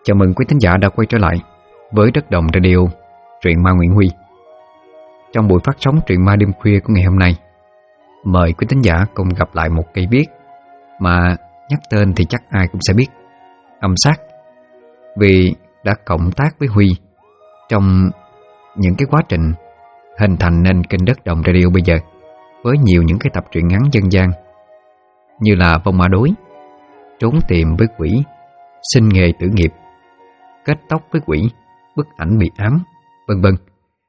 Chào mừng quý thính giả đã quay trở lại với Đất Đồng Radio, truyện ma Nguyễn Huy. Trong buổi phát sóng truyện ma đêm khuya của ngày hôm nay, mời quý thính giả cùng gặp lại một cây viết mà nhắc tên thì chắc ai cũng sẽ biết, Âm Sát, vì đã cộng tác với Huy trong những cái quá trình hình thành nên kênh Đất Đồng Radio bây giờ, với nhiều những cái tập truyện ngắn dân gian như là Vong Ma Đối, Trốn Tìm với Quỷ, Sinh Nghề Tử Nghiệp, Kết Tóc với Quỷ, Bức Ảnh Bị Ám, vân vân.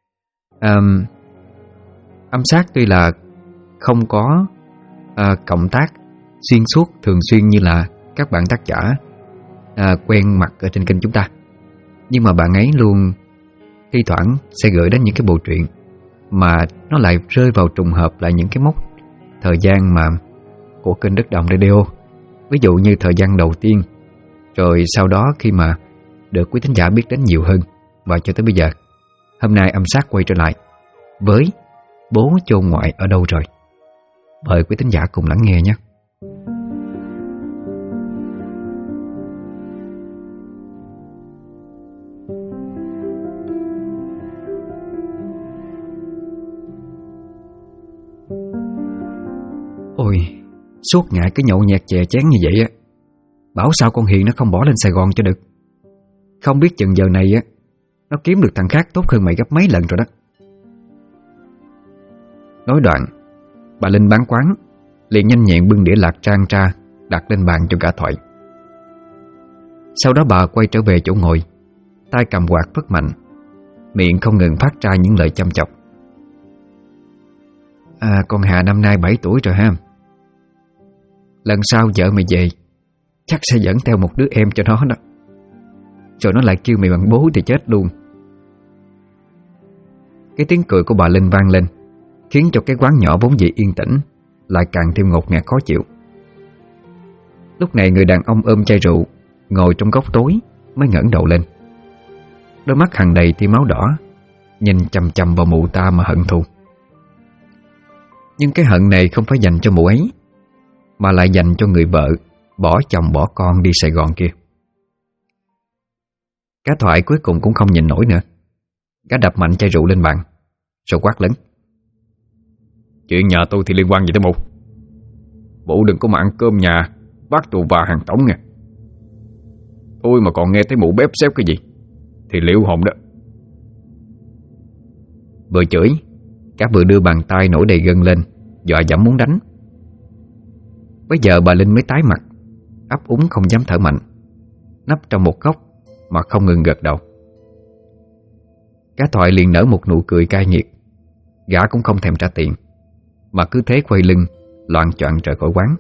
Âm Sát tuy là không có cộng tác xuyên suốt thường xuyên như là các bạn tác giả quen mặt ở trên kênh chúng ta, nhưng mà bạn ấy luôn thi thoảng sẽ gửi đến những cái bộ truyện mà nó lại rơi vào trùng hợp lại những cái mốc thời gian mà của kênh Đất Đồng Radio. Ví dụ như thời gian đầu tiên, rồi sau đó khi mà được quý thính giả biết đến nhiều hơn, và cho tới bây giờ. Hôm nay Âm Sát quay trở lại với Bố Chôn Ngoại Ở Đâu Rồi. Mời quý thính giả cùng lắng nghe nhé. Ôi, suốt ngày cái nhậu nhẹt chè chén như vậy á, bảo sao con Hiền nó không bỏ lên Sài Gòn cho được. Không biết chừng giờ này á, nó kiếm được thằng khác tốt hơn mày gấp mấy lần rồi đó. Nói đoạn, bà Linh bán quán liền nhanh nhẹn bưng đĩa lạc trang tra đặt lên bàn cho cả Thoại. Sau đó bà quay trở về chỗ ngồi, tay cầm quạt phất mạnh, miệng không ngừng phát ra những lời chăm chọc. Con Hà năm nay 7 tuổi rồi ha. Lần sau vợ mày về chắc sẽ dẫn theo một đứa em cho nó đó. Rồi nó lại kêu mày bằng bố thì chết luôn. Cái tiếng cười của bà Linh vang lên, khiến cho cái quán nhỏ vốn dĩ yên tĩnh lại càng thêm ngột ngạt khó chịu. Lúc này người đàn ông ôm chai rượu ngồi trong góc tối mới ngẩng đầu lên. Đôi mắt hằn đầy tia máu đỏ, nhìn chằm chằm vào mụ ta mà hận thù. Nhưng cái hận này không phải dành cho mụ ấy, mà lại dành cho người vợ bỏ chồng bỏ con đi Sài Gòn kia. Cá Thoại cuối cùng cũng không nhìn nổi nữa. Gã đập mạnh chai rượu lên bàn, rồi quát lớn: Chuyện nhà tôi thì liên quan gì tới mụ? Mụ đừng có mà ăn cơm nhà bác tù và hàng tổng nha. Tôi mà còn nghe thấy mụ bếp xếp cái gì thì liệu hồn đó. Vừa chửi, cả vừa đưa bàn tay nổi đầy gân lên, dọa dẫm muốn đánh. Bây giờ bà Linh mới tái mặt, ấp úng không dám thở mạnh, nấp trong một góc mà không ngừng gật đầu. Cá Thoại liền nở một nụ cười cay nghiệt. Gã cũng không thèm trả tiền, mà cứ thế quay lưng loạng choạng rời khỏi quán.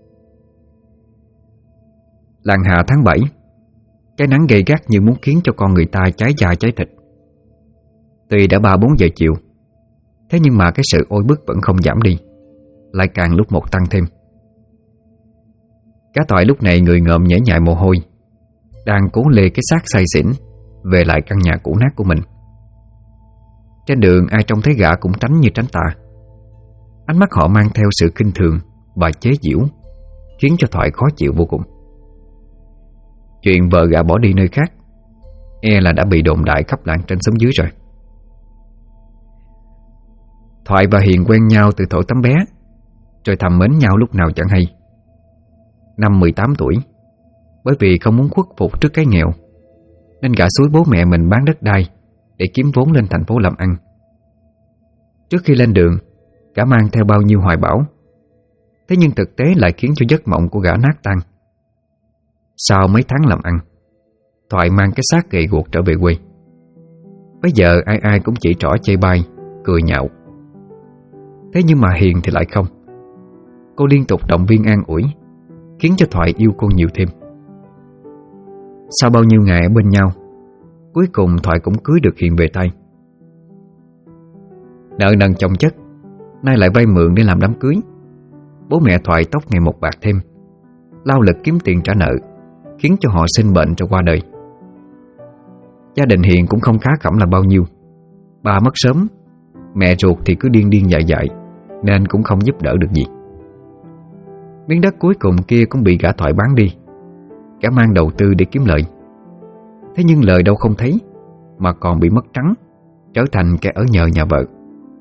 Làng hạ tháng 7, cái nắng gay gắt như muốn khiến cho con người ta cháy da cháy thịt. Tuy đã 3-4 giờ chiều, thế nhưng mà cái sự oi bức vẫn không giảm đi, lại càng lúc một tăng thêm. Cá Thoại lúc này người ngợm nhễ nhại mồ hôi, đang cố lê cái xác say xỉn về lại căn nhà cũ nát của mình. Trên đường ai trông thấy gã cũng tránh như tránh tà. Ánh mắt họ mang theo sự khinh thường và chế giễu, khiến cho Thoại khó chịu vô cùng. Chuyện vợ gã bỏ đi nơi khác e là đã bị đồn đại khắp làng trên xóm dưới rồi. Thoại và Hiền quen nhau từ thuở tấm bé, rồi thầm mến nhau lúc nào chẳng hay. Năm 18 tuổi, bởi vì không muốn khuất phục trước cái nghèo, nên gã xúi bố mẹ mình bán đất đai để kiếm vốn lên thành phố làm ăn. Trước khi lên đường, gã mang theo bao nhiêu hoài bão, thế nhưng thực tế lại khiến cho giấc mộng của gã nát tan. Sau mấy tháng làm ăn, Thoại mang cái xác gầy guộc trở về quê. Bây giờ ai ai cũng chỉ trỏ chê bai, cười nhạo. Thế nhưng mà Hiền thì lại không. Cô liên tục động viên an ủi, khiến cho Thoại yêu cô nhiều thêm. Sau bao nhiêu ngày ở bên nhau, cuối cùng Thoại cũng cưới được Hiền về tay. Nợ nần chồng chất, nay lại vay mượn để làm đám cưới. Bố mẹ Thoại tóc ngày một bạc thêm, lao lực kiếm tiền trả nợ, khiến cho họ sinh bệnh rồi qua đời. Gia đình Hiền cũng không khá khẩm là bao nhiêu. Bà mất sớm, mẹ ruột thì cứ điên điên dại dại, nên cũng không giúp đỡ được gì. Miếng đất cuối cùng kia cũng bị gã Thoại bán đi. Gã mang đầu tư để kiếm lợi. Thế nhưng lời đâu không thấy, mà còn bị mất trắng, trở thành kẻ ở nhờ nhà vợ.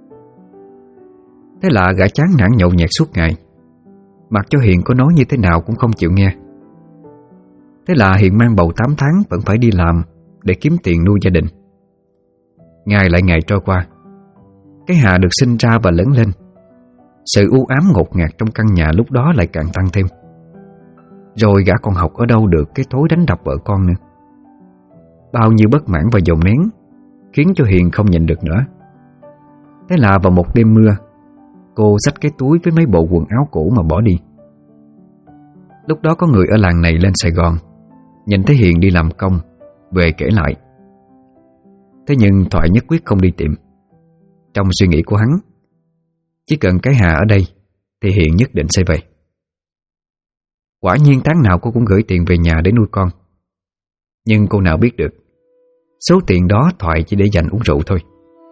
Thế là gã chán nản nhậu nhẹt suốt ngày, mặc cho Hiền có nói như thế nào cũng không chịu nghe. Thế là Hiền mang bầu 8 tháng vẫn phải đi làm để kiếm tiền nuôi gia đình. Ngày lại ngày trôi qua, cái Hà được sinh ra và lớn lên. Sự u ám ngột ngạt trong căn nhà lúc đó lại càng tăng thêm. Rồi gã còn học ở đâu được cái thói đánh đập vợ con nữa. Bao nhiêu bất mãn và dồn nén khiến cho Hiền không nhịn được nữa. Thế là vào một đêm mưa, cô xách cái túi với mấy bộ quần áo cũ mà bỏ đi. Lúc đó có người ở làng này lên Sài Gòn, nhìn thấy Hiền đi làm công, về kể lại. Thế nhưng Thoại nhất quyết không đi tìm. Trong suy nghĩ của hắn, chỉ cần cái Hà ở đây thì Hiền nhất định sẽ về. Quả nhiên tháng nào cô cũng gửi tiền về nhà để nuôi con. Nhưng cô nào biết được số tiền đó Thoại chỉ để dành uống rượu thôi.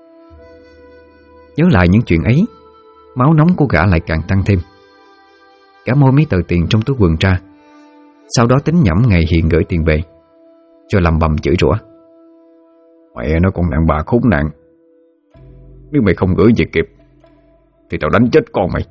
Nhớ lại những chuyện ấy, máu nóng của gã lại càng tăng thêm. Gã moi mấy tờ tiền trong túi quần ra, sau đó tính nhẩm ngày Hiền gửi tiền về, rồi lầm bầm chửi rủa: "Mẹ nó con đàn bà khốn nạn, nếu mày không gửi về kịp thì tao đánh chết con mày."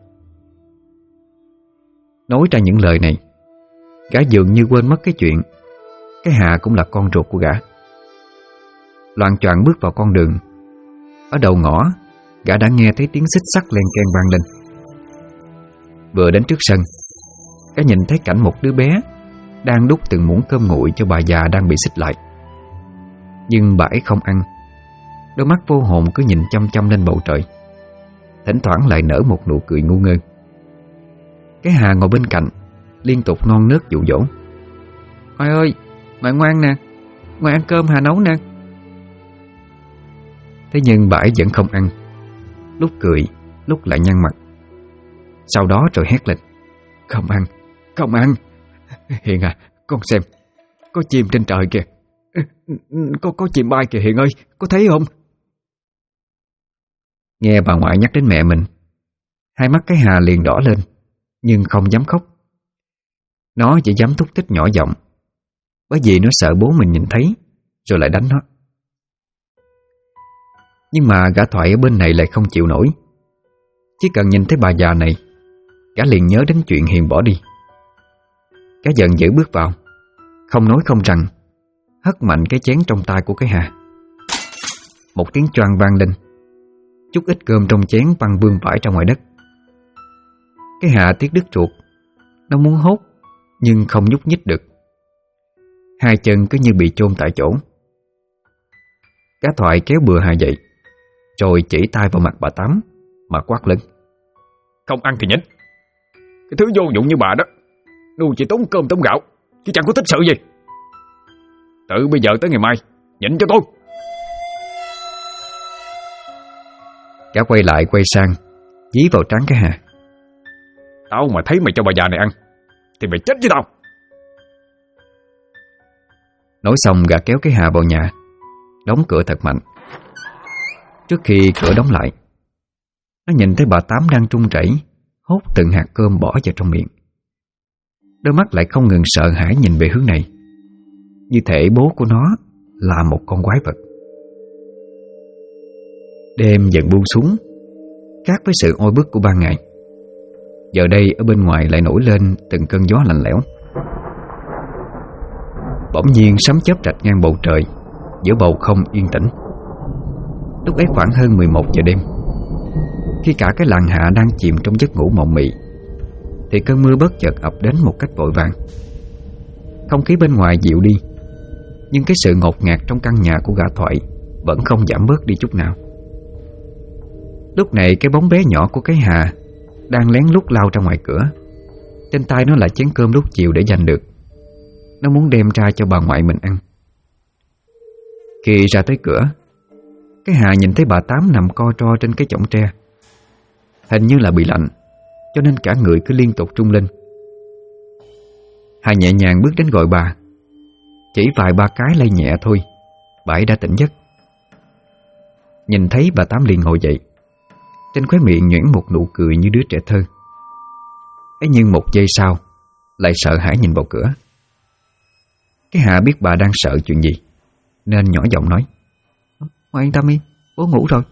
Nói ra những lời này, gã dường như quên mất cái chuyện cái Hà cũng là con ruột của gã. Loạng choạng bước vào con đường. Ở đầu ngõ, gã đã nghe thấy tiếng xích sắt len keng vang lên. Vừa đến trước sân, gã nhìn thấy cảnh một đứa bé đang đút từng muỗng cơm nguội cho bà già đang bị xích lại. Nhưng bà ấy không ăn, đôi mắt vô hồn cứ nhìn chăm chăm lên bầu trời, thỉnh thoảng lại nở một nụ cười ngu ngơ. Cái Hà ngồi bên cạnh liên tục non nớt dụ dỗ: "Ngoại ơi, ngoại ngoan nè, ngoại ăn cơm Hà nấu nè." Thế nhưng bà ấy vẫn không ăn, lúc cười lúc lại nhăn mặt. Sau đó rồi hét lên: "Không ăn, không ăn. Hiền à, con xem, có chim trên trời kìa. Có chim bay kìa Hiền ơi, có thấy không?" Nghe bà ngoại nhắc đến mẹ mình, hai mắt cái Hà liền đỏ lên, nhưng không dám khóc. Nó chỉ dám thúc thích nhỏ giọng, bởi vì nó sợ bố mình nhìn thấy rồi lại đánh nó. Nhưng mà gã Thoại ở bên này lại không chịu nổi. Chỉ cần nhìn thấy bà già này, gã liền nhớ đến chuyện Hiền bỏ đi. Gã giận dữ bước vào, không nói không rằng, hất mạnh cái chén trong tay của cái Hà. Một tiếng choang vang lên, chút ít cơm trong chén văng vương vãi ra ngoài đất. Cái Hà tiếc đứt ruột, nó muốn hốt nhưng không nhúc nhích được. Hai chân cứ như bị chôn tại chỗ. Gã Thoại kéo bừa Hà dậy, rồi chỉ tay vào mặt bà Tám mà quát lên: "Không ăn thì nhịn. Cái thứ vô dụng như bà đó, nuôi chỉ tốn cơm tốn gạo, chứ chẳng có tích sự gì. Từ bây giờ tới ngày mai, nhịn cho tôi." Gã quay lại quay sang, dí vào trán cái Hà: "Tao mà thấy mày cho bà già này ăn thì mày chết với tao." Nói xong gã kéo cái Hà vào nhà, đóng cửa thật mạnh. Trước khi cửa đóng lại, nó nhìn thấy bà Tám đang trung chảy hốt từng hạt cơm bỏ vào trong miệng. Đôi mắt lại không ngừng sợ hãi nhìn về hướng này, như thể bố của nó là một con quái vật. Đêm dần buông xuống, khác với sự oi bức của ban ngày. Giờ đây ở bên ngoài lại nổi lên từng cơn gió lạnh lẽo. Bỗng nhiên sấm chớp rạch ngang bầu trời, giữa bầu không yên tĩnh. Lúc ấy khoảng hơn 11 giờ đêm, khi cả cái làng hạ đang chìm trong giấc ngủ mộng mị, thì cơn mưa bất chợt ập đến một cách vội vàng. Không khí bên ngoài dịu đi, nhưng cái sự ngột ngạt trong căn nhà của gã Thoại vẫn không giảm bớt đi chút nào. Lúc này cái bóng bé nhỏ của cái Hà đang lén lút lao ra ngoài cửa. Trên tay nó là chén cơm lúc chiều để dành được. Nó muốn đem ra cho bà ngoại mình ăn. Khi ra tới cửa, cái Hà nhìn thấy bà Tám nằm co ro trên cái chõng tre. Hình như là bị lạnh, cho nên cả người cứ liên tục rung lên. Hà nhẹ nhàng bước đến gọi bà. Chỉ vài ba cái lay nhẹ thôi, bà ấy đã tỉnh giấc. Nhìn thấy bà Tám liền ngồi dậy, trên khóe miệng nhuyễn một nụ cười như đứa trẻ thơ. Ấy nhưng một giây sau lại sợ hãi nhìn vào cửa. Cái Hà biết bà đang sợ chuyện gì, nên nhỏ giọng nói: "Ngoại yên tâm đi, bố ngủ rồi."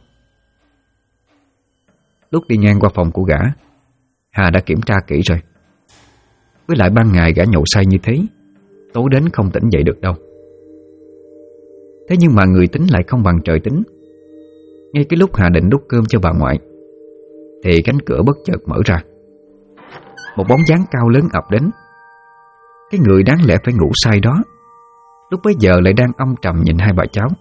Lúc đi ngang qua phòng của gã, Hà đã kiểm tra kỹ rồi. Với lại ban ngày gã nhậu say như thế, tối đến không tỉnh dậy được đâu. Thế nhưng mà người tính lại không bằng trời tính. Ngay cái lúc Hà định đút cơm cho bà ngoại thì cánh cửa bất chợt mở ra. Một bóng dáng cao lớn ập đến. Cái người đáng lẽ phải ngủ say đó lúc bấy giờ lại đang âm trầm nhìn hai bà cháu.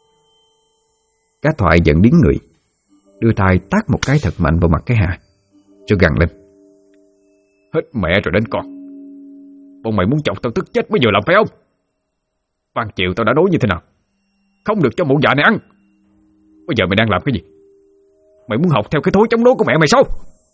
Cá Thoại giận điếng người, đưa tay tát một cái thật mạnh vào mặt cái Hà, rồi gằn lên: "Hết mẹ rồi đến con. Bọn mày muốn chọc tao tức chết bây giờ làm phải không? Ban chiều tao đã nói như thế nào? Không được cho mụ già này ăn. Bây giờ mày đang làm cái gì? Mày muốn học theo cái thói chống đối của mẹ mày sao?"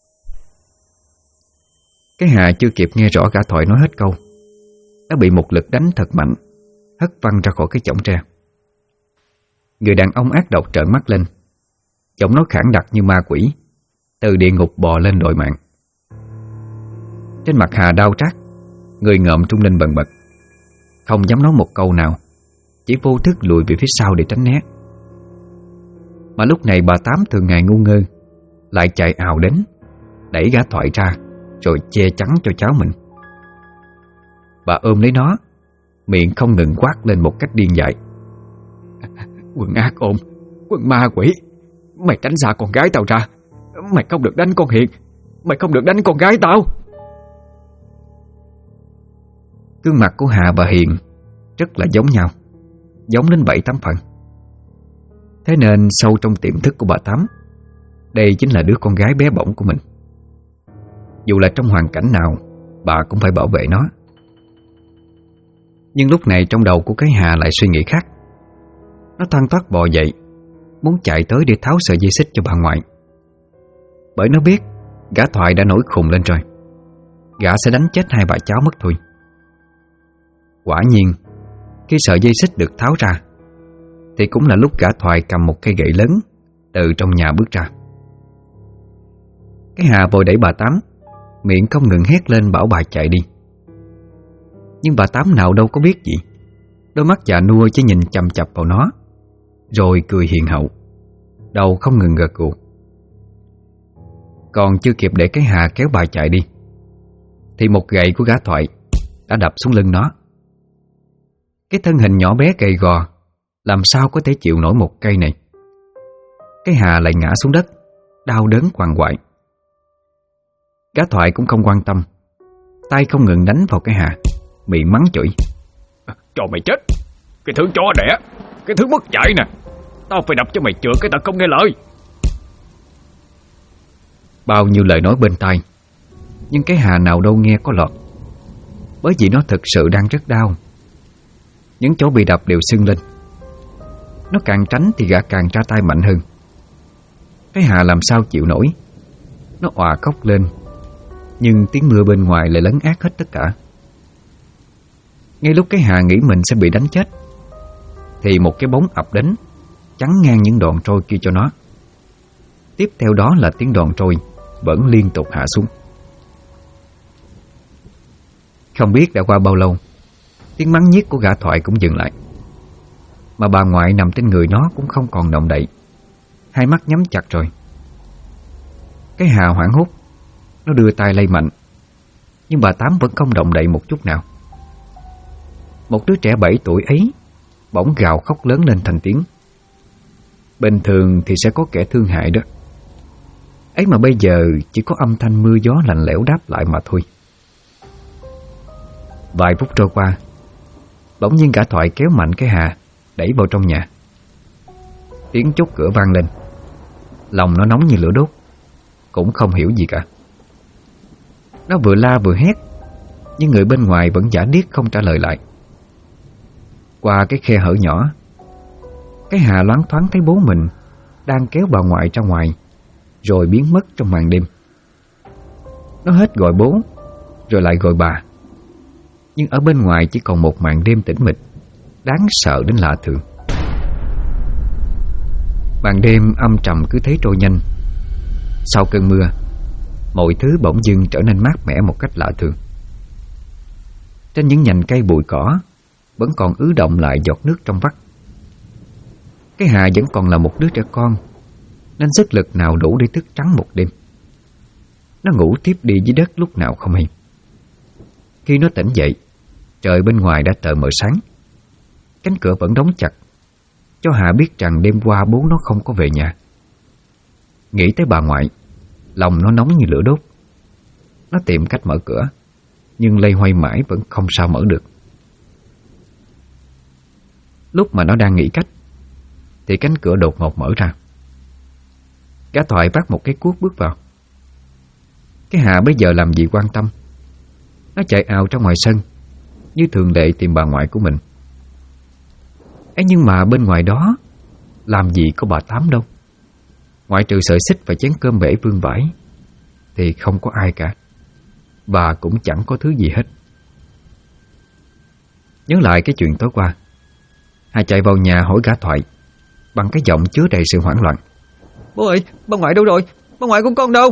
Cái Hà chưa kịp nghe rõ Gã Thoại nói hết câu đã bị một lực đánh thật mạnh, hất văng ra khỏi cái chõng tre. Người đàn ông ác độc trợn mắt lên, giọng nói khản đặc như ma quỷ, từ địa ngục bò lên đòi mạng. Trên mặt Hà đau rát, người ngợm trung lên bần bật, không dám nói một câu nào, chỉ vô thức lùi về phía sau để tránh né. Mà lúc này bà Tám thường ngày ngu ngơ lại chạy ào đến, đẩy Gã Thoại ra rồi che chắn cho cháu mình. Bà ôm lấy nó, miệng không ngừng quát lên một cách điên dại: "Quần ác ôn, quần ma quỷ, mày tránh xa con gái tao ra. Mày không được đánh con Hiền, mày không được đánh con gái tao." Gương mặt của Hà và Hiền rất là giống nhau, giống đến 7-8 phần. Thế nên sâu trong tiềm thức của bà Tám, đây chính là đứa con gái bé bỏng của mình. Dù là trong hoàn cảnh nào, bà cũng phải bảo vệ nó. Nhưng lúc này trong đầu của cái Hà lại suy nghĩ khác. Nó thoăn thoắt bò dậy, muốn chạy tới để tháo sợi dây xích cho bà ngoại. Bởi nó biết Gã Thoại đã nổi khùng lên rồi, gã sẽ đánh chết hai bà cháu mất thôi. Quả nhiên, khi sợi dây xích được tháo ra thì cũng là lúc Gã Thoại cầm một cây gậy lớn từ trong nhà bước ra. Cái Hà vội đẩy bà Tám, miệng không ngừng hét lên bảo bà chạy đi. Nhưng bà Tám nào đâu có biết gì, đôi mắt già nua chỉ nhìn chằm chằm vào nó, rồi cười hiền hậu, đầu không ngừng gật gù. Còn chưa kịp để cái Hà kéo bà chạy đi thì một gậy của Gã Thoại đã đập xuống lưng nó. Cái thân hình nhỏ bé gầy gò làm sao có thể chịu nổi một cây này. Cái Hà lại ngã xuống đất, đau đớn quằn quại. Gã Thoại cũng không quan tâm, tay không ngừng đánh vào cái Hà, miệng mắng chửi: "Cho mày chết, cái thứ chó đẻ, cái thứ mất dạy nè, tao phải đập cho mày chữa cái tao không nghe lời." Bao nhiêu lời nói bên tai, nhưng cái Hà nào đâu nghe có lọt, bởi vì nó thực sự đang rất đau. Những chỗ bị đập đều sưng lên. Nó càng tránh thì gã càng ra tay mạnh hơn. Cái Hà làm sao chịu nổi, nó òa khóc lên, nhưng tiếng mưa bên ngoài lại lấn át hết tất cả. Ngay lúc cái Hà nghĩ mình sẽ bị đánh chết thì một cái bóng ập đến, chắn ngang những đòn trôi kia cho nó. Tiếp theo đó là tiếng đòn trôi vẫn liên tục hạ xuống. Không biết đã qua bao lâu, tiếng mắng nhiếc của Gã Thoại cũng dừng lại. Mà bà ngoại nằm trên người nó cũng không còn động đậy, hai mắt nhắm chặt rồi. Cái Hà hoảng hốt, nó đưa tay lay mạnh, nhưng bà Tám vẫn không động đậy một chút nào. Một đứa trẻ 7 tuổi ấy bỗng gào khóc lớn lên thành tiếng. Bình thường thì sẽ có kẻ thương hại đó, ấy mà bây giờ chỉ có âm thanh mưa gió lạnh lẽo đáp lại mà thôi. Vài phút trôi qua, bỗng nhiên Gã Thoại kéo mạnh cái Hà đẩy vào trong nhà. Tiếng chốt cửa vang lên. Lòng nó nóng như lửa đốt, cũng không hiểu gì cả. Nó vừa la vừa hét, nhưng người bên ngoài vẫn giả điếc không trả lời lại. Qua cái khe hở nhỏ, cái Hà loáng thoáng thấy bố mình đang kéo bà ngoại ra ngoài, rồi biến mất trong màn đêm. Nó hết gọi bố rồi lại gọi bà, nhưng ở bên ngoài chỉ còn một màn đêm tĩnh mịch, đáng sợ đến lạ thường. Màn đêm âm trầm cứ thế trôi nhanh. Sau cơn mưa, mọi thứ bỗng dưng trở nên mát mẻ một cách lạ thường. Trên những nhành cây bụi cỏ vẫn còn ứ động lại giọt nước trong vắt. Cái Hà vẫn còn là một đứa trẻ con, nên sức lực nào đủ để thức trắng một đêm. Nó ngủ tiếp đi dưới đất lúc nào không hay. Khi nó tỉnh dậy, trời bên ngoài đã tờ mờ sáng. Cánh cửa vẫn đóng chặt, cho Hà biết rằng đêm qua bố nó không có về nhà. Nghĩ tới bà ngoại, lòng nó nóng như lửa đốt. Nó tìm cách mở cửa, nhưng loay hoay mãi vẫn không sao mở được. Lúc mà nó đang nghĩ cách thì cánh cửa đột ngột mở ra. Gã Thoại vác một cái cuốc bước vào. Cái Hà bây giờ làm gì quan tâm. Nó chạy ào ra ngoài sân, như thường lệ tìm bà ngoại của mình. Ấy nhưng mà bên ngoài đó làm gì có bà Tám đâu. Ngoại trừ sợi xích và chén cơm bể vương vãi thì không có ai cả. Bà cũng chẳng có thứ gì hết. Nhớ lại cái chuyện tối qua, Hà chạy vào nhà hỏi gã Thoại bằng cái giọng chứa đầy sự hoảng loạn. Bố ơi, bà ngoại đâu rồi? Bà ngoại của con đâu?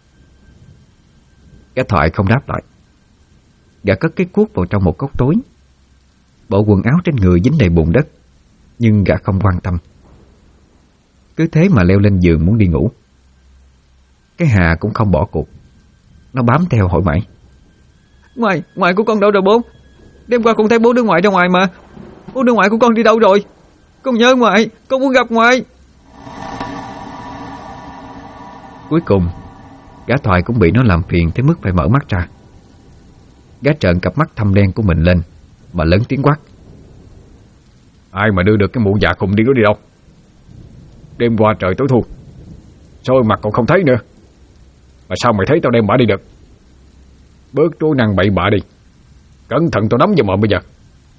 Gã Thoại không đáp lại. Gã cất cái cuốc vào trong một góc tối. Bộ quần áo trên người dính đầy bùn đất, nhưng gã không quan tâm. Cứ thế mà leo lên giường muốn đi ngủ. Cái Hà cũng không bỏ cuộc. Nó bám theo hỏi mãi. Ngoại của con đâu rồi bố? Đêm qua con thấy bố đưa ngoại ra ngoài mà. Bố đưa ngoại của con đi đâu rồi? Con nhớ ngoại, con muốn gặp ngoại. Cuối cùng gã Thoại cũng bị nó làm phiền tới mức phải mở mắt ra. Gã trợn cặp mắt thâm đen của mình lên mà lớn tiếng quát. Ai mà đưa được cái mụ già khùng đi đó đi đâu? Đêm qua trời tối thu, soi mặt còn không thấy nữa, mà sao mày thấy tao đem bả đi được? Bớt trối năng bậy bạ đi, cẩn thận tao nắm vào mồm bây giờ.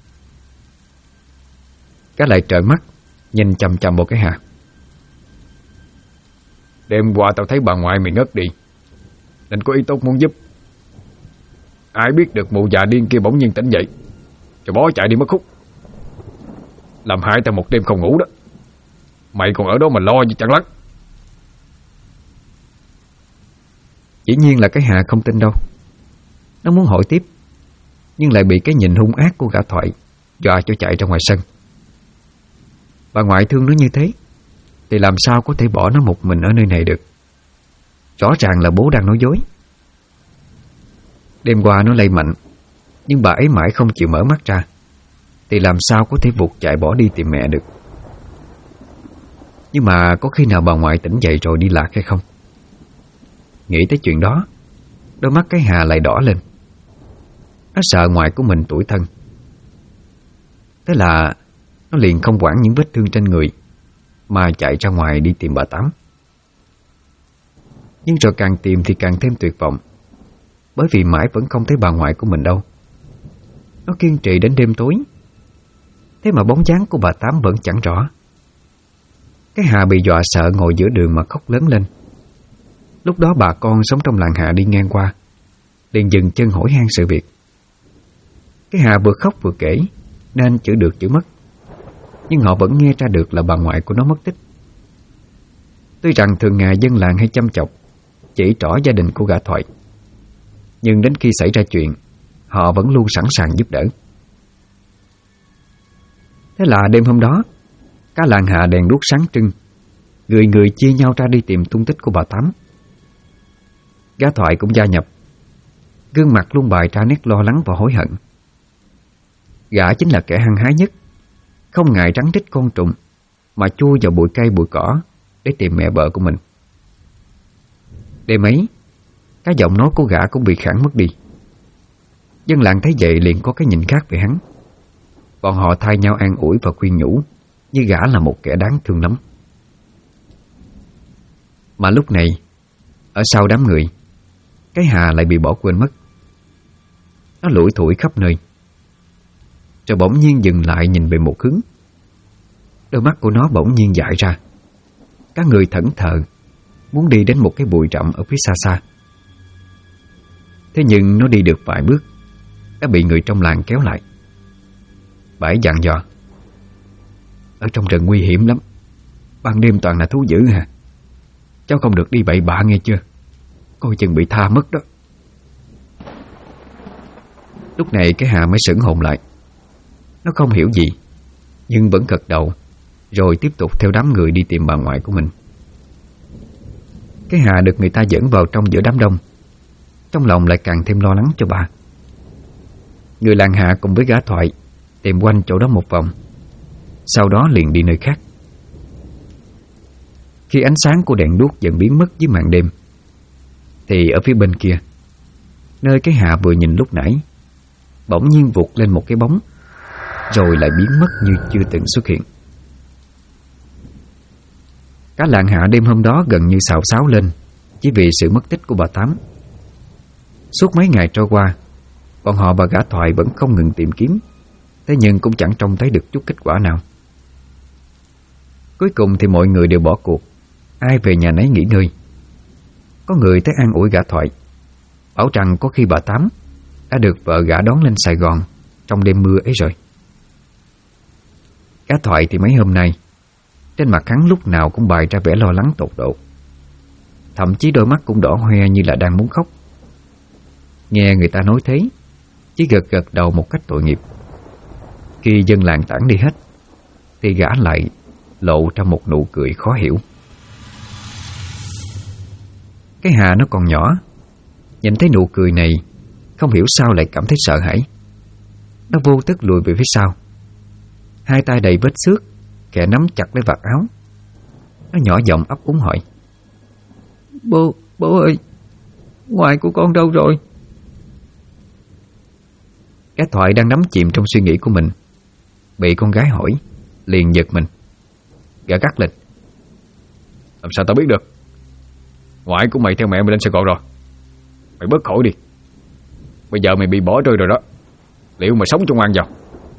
Gã lại trợn mắt nhìn chằm chằm vào cái Hà. Đêm qua tao thấy bà ngoại mày ngất đi, nên có ý tốt muốn giúp. Ai biết được mụ già điên kia bỗng nhiên tỉnh dậy rồi bó chạy đi mất khúc, làm hại tao một đêm không ngủ đó. Mày còn ở đó mà lo như chẳng lắm. Dĩ nhiên là cái Hà không tin đâu. Nó muốn hỏi tiếp, nhưng lại bị cái nhìn hung ác của gã Thoại dọa cho chạy ra ngoài sân. Bà ngoại thương nó như thế thì làm sao có thể bỏ nó một mình ở nơi này được. Rõ ràng là bố đang nói dối. Đêm qua nó lay mạnh, nhưng bà ấy mãi không chịu mở mắt ra, thì làm sao có thể vụt chạy bỏ đi tìm mẹ được. Nhưng mà có khi nào bà ngoại tỉnh dậy rồi đi lạc hay không? Nghĩ tới chuyện đó, đôi mắt cái Hà lại đỏ lên. Nó sợ ngoại của mình tủi thân. Thế là nó liền không quản những vết thương trên người mà chạy ra ngoài đi tìm bà Tám. Nhưng rồi càng tìm thì càng thêm tuyệt vọng, bởi vì mãi vẫn không thấy bà ngoại của mình đâu. Nó kiên trì đến đêm tối, thế mà bóng dáng của bà Tám vẫn chẳng rõ. Cái Hà bị dọa sợ ngồi giữa đường mà khóc lớn lên. Lúc đó bà con sống trong làng Hạ đi ngang qua liền dừng chân hỏi han sự việc. Cái Hà vừa khóc vừa kể nên chữa được chữa mất, nhưng họ vẫn nghe ra được là bà ngoại của nó mất tích. Tuy rằng thường ngày dân làng hay chăm chọc chỉ trỏ gia đình của gã Thoại, nhưng đến khi xảy ra chuyện, họ vẫn luôn sẵn sàng giúp đỡ. Thế là đêm hôm đó, cả làng Hạ đèn đuốc sáng trưng, người người chia nhau ra đi tìm tung tích của bà Tám. Gã Thoại cũng gia nhập, gương mặt luôn bày ra nét lo lắng và hối hận. Gã chính là kẻ hăng hái nhất, không ngại rắn rít con trùng mà chui vào bụi cây bụi cỏ để tìm mẹ vợ của mình. Đêm ấy, cái giọng nói của gã cũng bị khản mất đi. Dân làng thấy vậy liền có cái nhìn khác về hắn. Bọn họ thay nhau an ủi và khuyên nhủ như gã là một kẻ đáng thương lắm. Mà lúc này, ở sau đám người, cái Hà lại bị bỏ quên mất. Nó lủi thủi khắp nơi, rồi bỗng nhiên dừng lại nhìn về một hướng. Đôi mắt của nó bỗng nhiên dại ra, các người thẫn thờ muốn đi đến một cái bụi rậm ở phía xa xa. Thế nhưng nó đi được vài bước đã bị người trong làng kéo lại. Bà ấy dặn dò: ở trong rừng nguy hiểm lắm, ban đêm toàn là thú dữ hả? Cháu không được đi bậy bạ nghe chưa? Coi chừng bị tha mất đó. Lúc này cái Hà mới sửng hồn lại. Nó không hiểu gì, nhưng vẫn gật đầu rồi tiếp tục theo đám người đi tìm bà ngoại của mình. Cái Hà được người ta dẫn vào trong giữa đám đông, trong lòng lại càng thêm lo lắng cho bà. Người làng Hạ cùng với gã Thoại tìm quanh chỗ đó một vòng, sau đó liền đi nơi khác. Khi ánh sáng của đèn đuốc dần biến mất dưới màn đêm, thì ở phía bên kia, nơi cái Hạ vừa nhìn lúc nãy, bỗng nhiên vụt lên một cái bóng, rồi lại biến mất như chưa từng xuất hiện. Cả làng Hạ đêm hôm đó gần như xào xáo lên chỉ vì sự mất tích của bà Tám. Suốt mấy ngày trôi qua, bọn họ và gã Thoại vẫn không ngừng tìm kiếm, thế nhưng cũng chẳng trông thấy được chút kết quả nào. Cuối cùng thì mọi người đều bỏ cuộc, ai về nhà nấy nghỉ ngơi. Có người tới an ủi gã Thoại, bảo rằng có khi bà Tám đã được vợ gã đón lên Sài Gòn trong đêm mưa ấy rồi. Gã Thoại thì mấy hôm nay, trên mặt hắn lúc nào cũng bày ra vẻ lo lắng tột độ, thậm chí đôi mắt cũng đỏ hoe như là đang muốn khóc. Nghe người ta nói thế, chỉ gật gật đầu một cách tội nghiệp. Khi dân làng tản đi hết, thì gã lại lộ ra một nụ cười khó hiểu. Cái Hà nó còn nhỏ, nhìn thấy nụ cười này, không hiểu sao lại cảm thấy sợ hãi. Nó vô thức lùi về phía sau, hai tay đầy vết xước, kẻ nắm chặt lấy vạt áo. Nó nhỏ giọng ấp úng hỏi: Bố ơi, ngoại của con đâu rồi? Cái Thoại đang đắm chìm trong suy nghĩ của mình, bị con gái hỏi liền giật mình. Gã gắt lên: Làm sao tao biết được? Ngoại của mày theo mẹ mày lên Sài Gòn rồi. Mày bớt khổ đi. Bây giờ mày bị bỏ rơi rồi đó, liệu mà sống cho ngoan vào?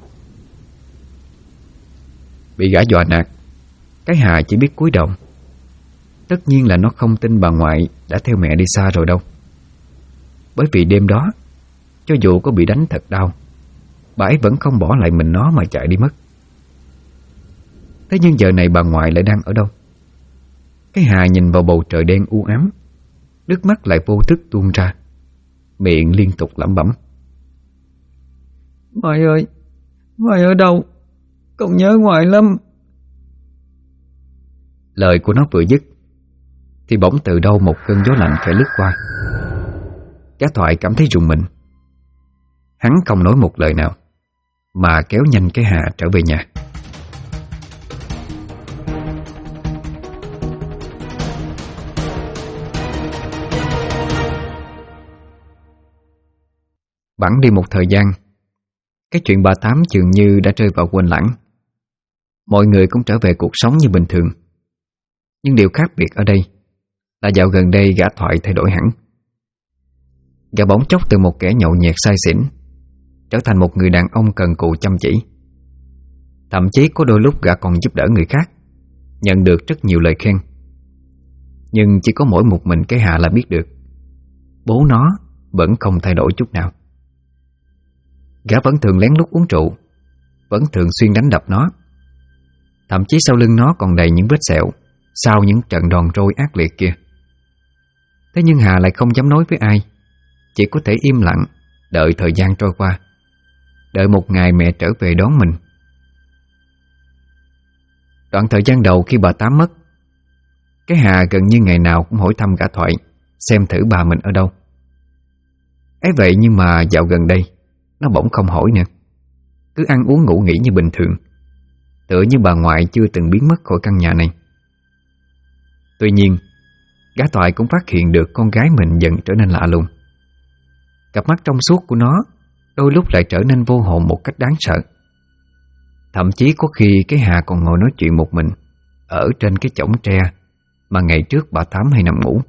Bị gã dọa nạt, cái Hà chỉ biết cúi đầu. Tất nhiên là nó không tin bà ngoại đã theo mẹ đi xa rồi đâu. Bởi vì đêm đó, cho dù có bị đánh thật đau, bà ấy vẫn không bỏ lại mình nó mà chạy đi mất. Thế nhưng giờ này bà ngoại lại đang ở đâu? Cái Hà nhìn vào bầu trời đen u ám, nước mắt lại vô thức tuôn ra, miệng liên tục lẩm bẩm: Ngoại ơi, ngoại ở đâu? Con nhớ ngoại lắm. Lời của nó vừa dứt thì bỗng từ đâu một cơn gió lạnh khẽ lướt qua. Gã Thoại cảm thấy rùng mình. Hắn không nói một lời nào mà kéo nhanh cái Hà trở về nhà. Bẵng đi một thời gian, cái chuyện bà Tám dường như đã rơi vào quên lãng. Mọi người cũng trở về cuộc sống như bình thường. Nhưng điều khác biệt ở đây là dạo gần đây gã Thoại thay đổi hẳn. Gã bỗng chốc từ một kẻ nhậu nhẹt say xỉn trở thành một người đàn ông cần cù chăm chỉ. Thậm chí có đôi lúc gã còn giúp đỡ người khác, nhận được rất nhiều lời khen. Nhưng chỉ có mỗi một mình cái Hà là biết được, bố nó vẫn không thay đổi chút nào. Gã vẫn thường lén lút uống rượu, vẫn thường xuyên đánh đập nó. Thậm chí sau lưng nó còn đầy những vết sẹo sau những trận đòn roi ác liệt kia. Thế nhưng Hà lại không dám nói với ai, chỉ có thể im lặng đợi thời gian trôi qua, đợi một ngày mẹ trở về đón mình. Đoạn thời gian đầu khi bà Tám mất, cái Hà gần như ngày nào cũng hỏi thăm gã Thoại xem thử bà mình ở đâu. Ấy vậy nhưng mà dạo gần đây nó bỗng không hỏi nữa, cứ ăn uống ngủ nghỉ như bình thường, tựa như bà ngoại chưa từng biến mất khỏi căn nhà này. Tuy nhiên, gã Thoại cũng phát hiện được con gái mình dần trở nên lạ lùng. Cặp mắt trong suốt của nó đôi lúc lại trở nên vô hồn một cách đáng sợ. Thậm chí có khi cái Hà còn ngồi nói chuyện một mình ở trên cái chõng tre mà ngày trước bà Tám hay nằm ngủ.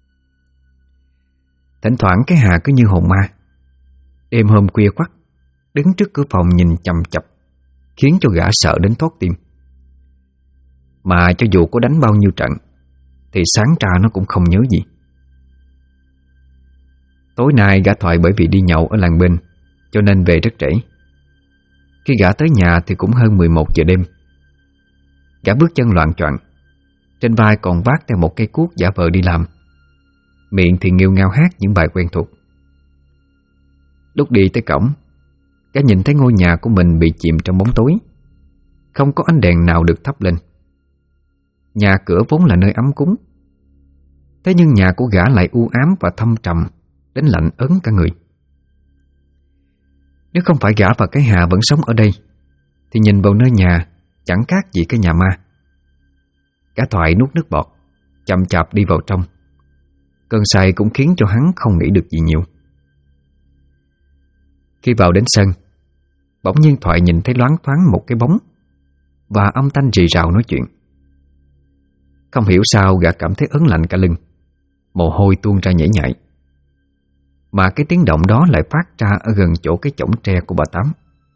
Thỉnh thoảng cái Hà cứ như hồn ma, đêm hôm khuya khoắt đứng trước cửa phòng nhìn chằm chằm, khiến cho gã sợ đến thót tim. Mà cho dù có đánh bao nhiêu trận thì sáng ra nó cũng không nhớ gì. Tối nay gã Thoại bởi vì đi nhậu ở làng bên cho nên về rất trễ. Khi gã tới nhà thì cũng hơn 11 giờ đêm. Gã bước chân loạng choạng, trên vai còn vác theo một cây cuốc giả vờ đi làm, miệng thì nghêu ngao hát những bài quen thuộc. Lúc đi tới cổng, gã nhìn thấy ngôi nhà của mình bị chìm trong bóng tối. không có ánh đèn nào được thắp lên. Nhà cửa vốn là nơi ấm cúng, thế nhưng nhà của gã lại u ám và thâm trầm đến lạnh ớn cả người. Nếu không phải gã và cái Hà vẫn sống ở đây thì nhìn vào nơi nhà chẳng khác gì cái nhà ma. Gã Thoại nuốt nước bọt, chậm chạp đi vào trong. Cơn say cũng khiến cho hắn không nghĩ được gì nhiều. Khi vào đến sân, bỗng nhiên Thoại nhìn thấy loáng thoáng một cái bóng và âm thanh rì rào nói chuyện. Không hiểu sao gã cảm thấy ớn lạnh cả lưng, mồ hôi tuôn ra nhễ nhại. Mà cái tiếng động đó lại phát ra ở gần chỗ cái chõng tre của bà Tám.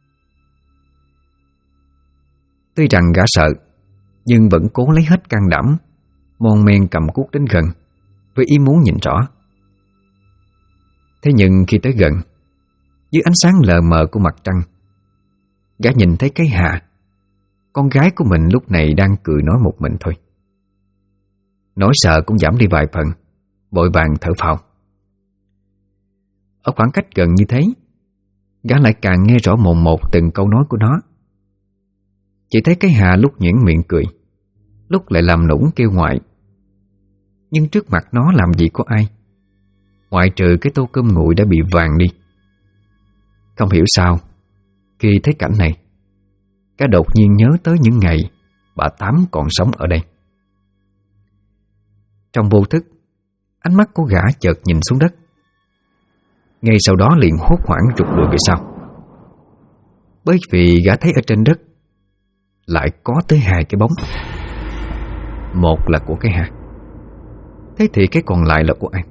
Tuy rằng gã sợ, nhưng vẫn cố lấy hết can đảm, mon men cầm cuốc đến gần với ý muốn nhìn rõ. Thế nhưng khi tới gần, dưới ánh sáng lờ mờ của mặt trăng, gã nhìn thấy cái Hà, con gái của mình lúc này đang cười nói một mình thôi. Nỗi sợ cũng giảm đi vài phần, vội vàng thở phào. Ở khoảng cách gần như thế, gã lại càng nghe rõ mồn một từng câu nói của nó. Chỉ thấy cái Hà lúc nhuyễn miệng cười, lúc lại làm nũng kêu ngoại. Nhưng trước mặt nó làm gì có ai, ngoại trừ cái tô cơm nguội đã bị vàng đi. Không hiểu sao, khi thấy cảnh này, gã đột nhiên nhớ tới những ngày bà Tám còn sống ở đây. Trong vô thức, ánh mắt của gã chợt nhìn xuống đất. Ngay sau đó liền hốt hoảng rụt lùi về sau, bởi vì gã thấy ở trên đất lại có tới 2 cái bóng. Một là của cái Hà, thế thì cái còn lại là của ai?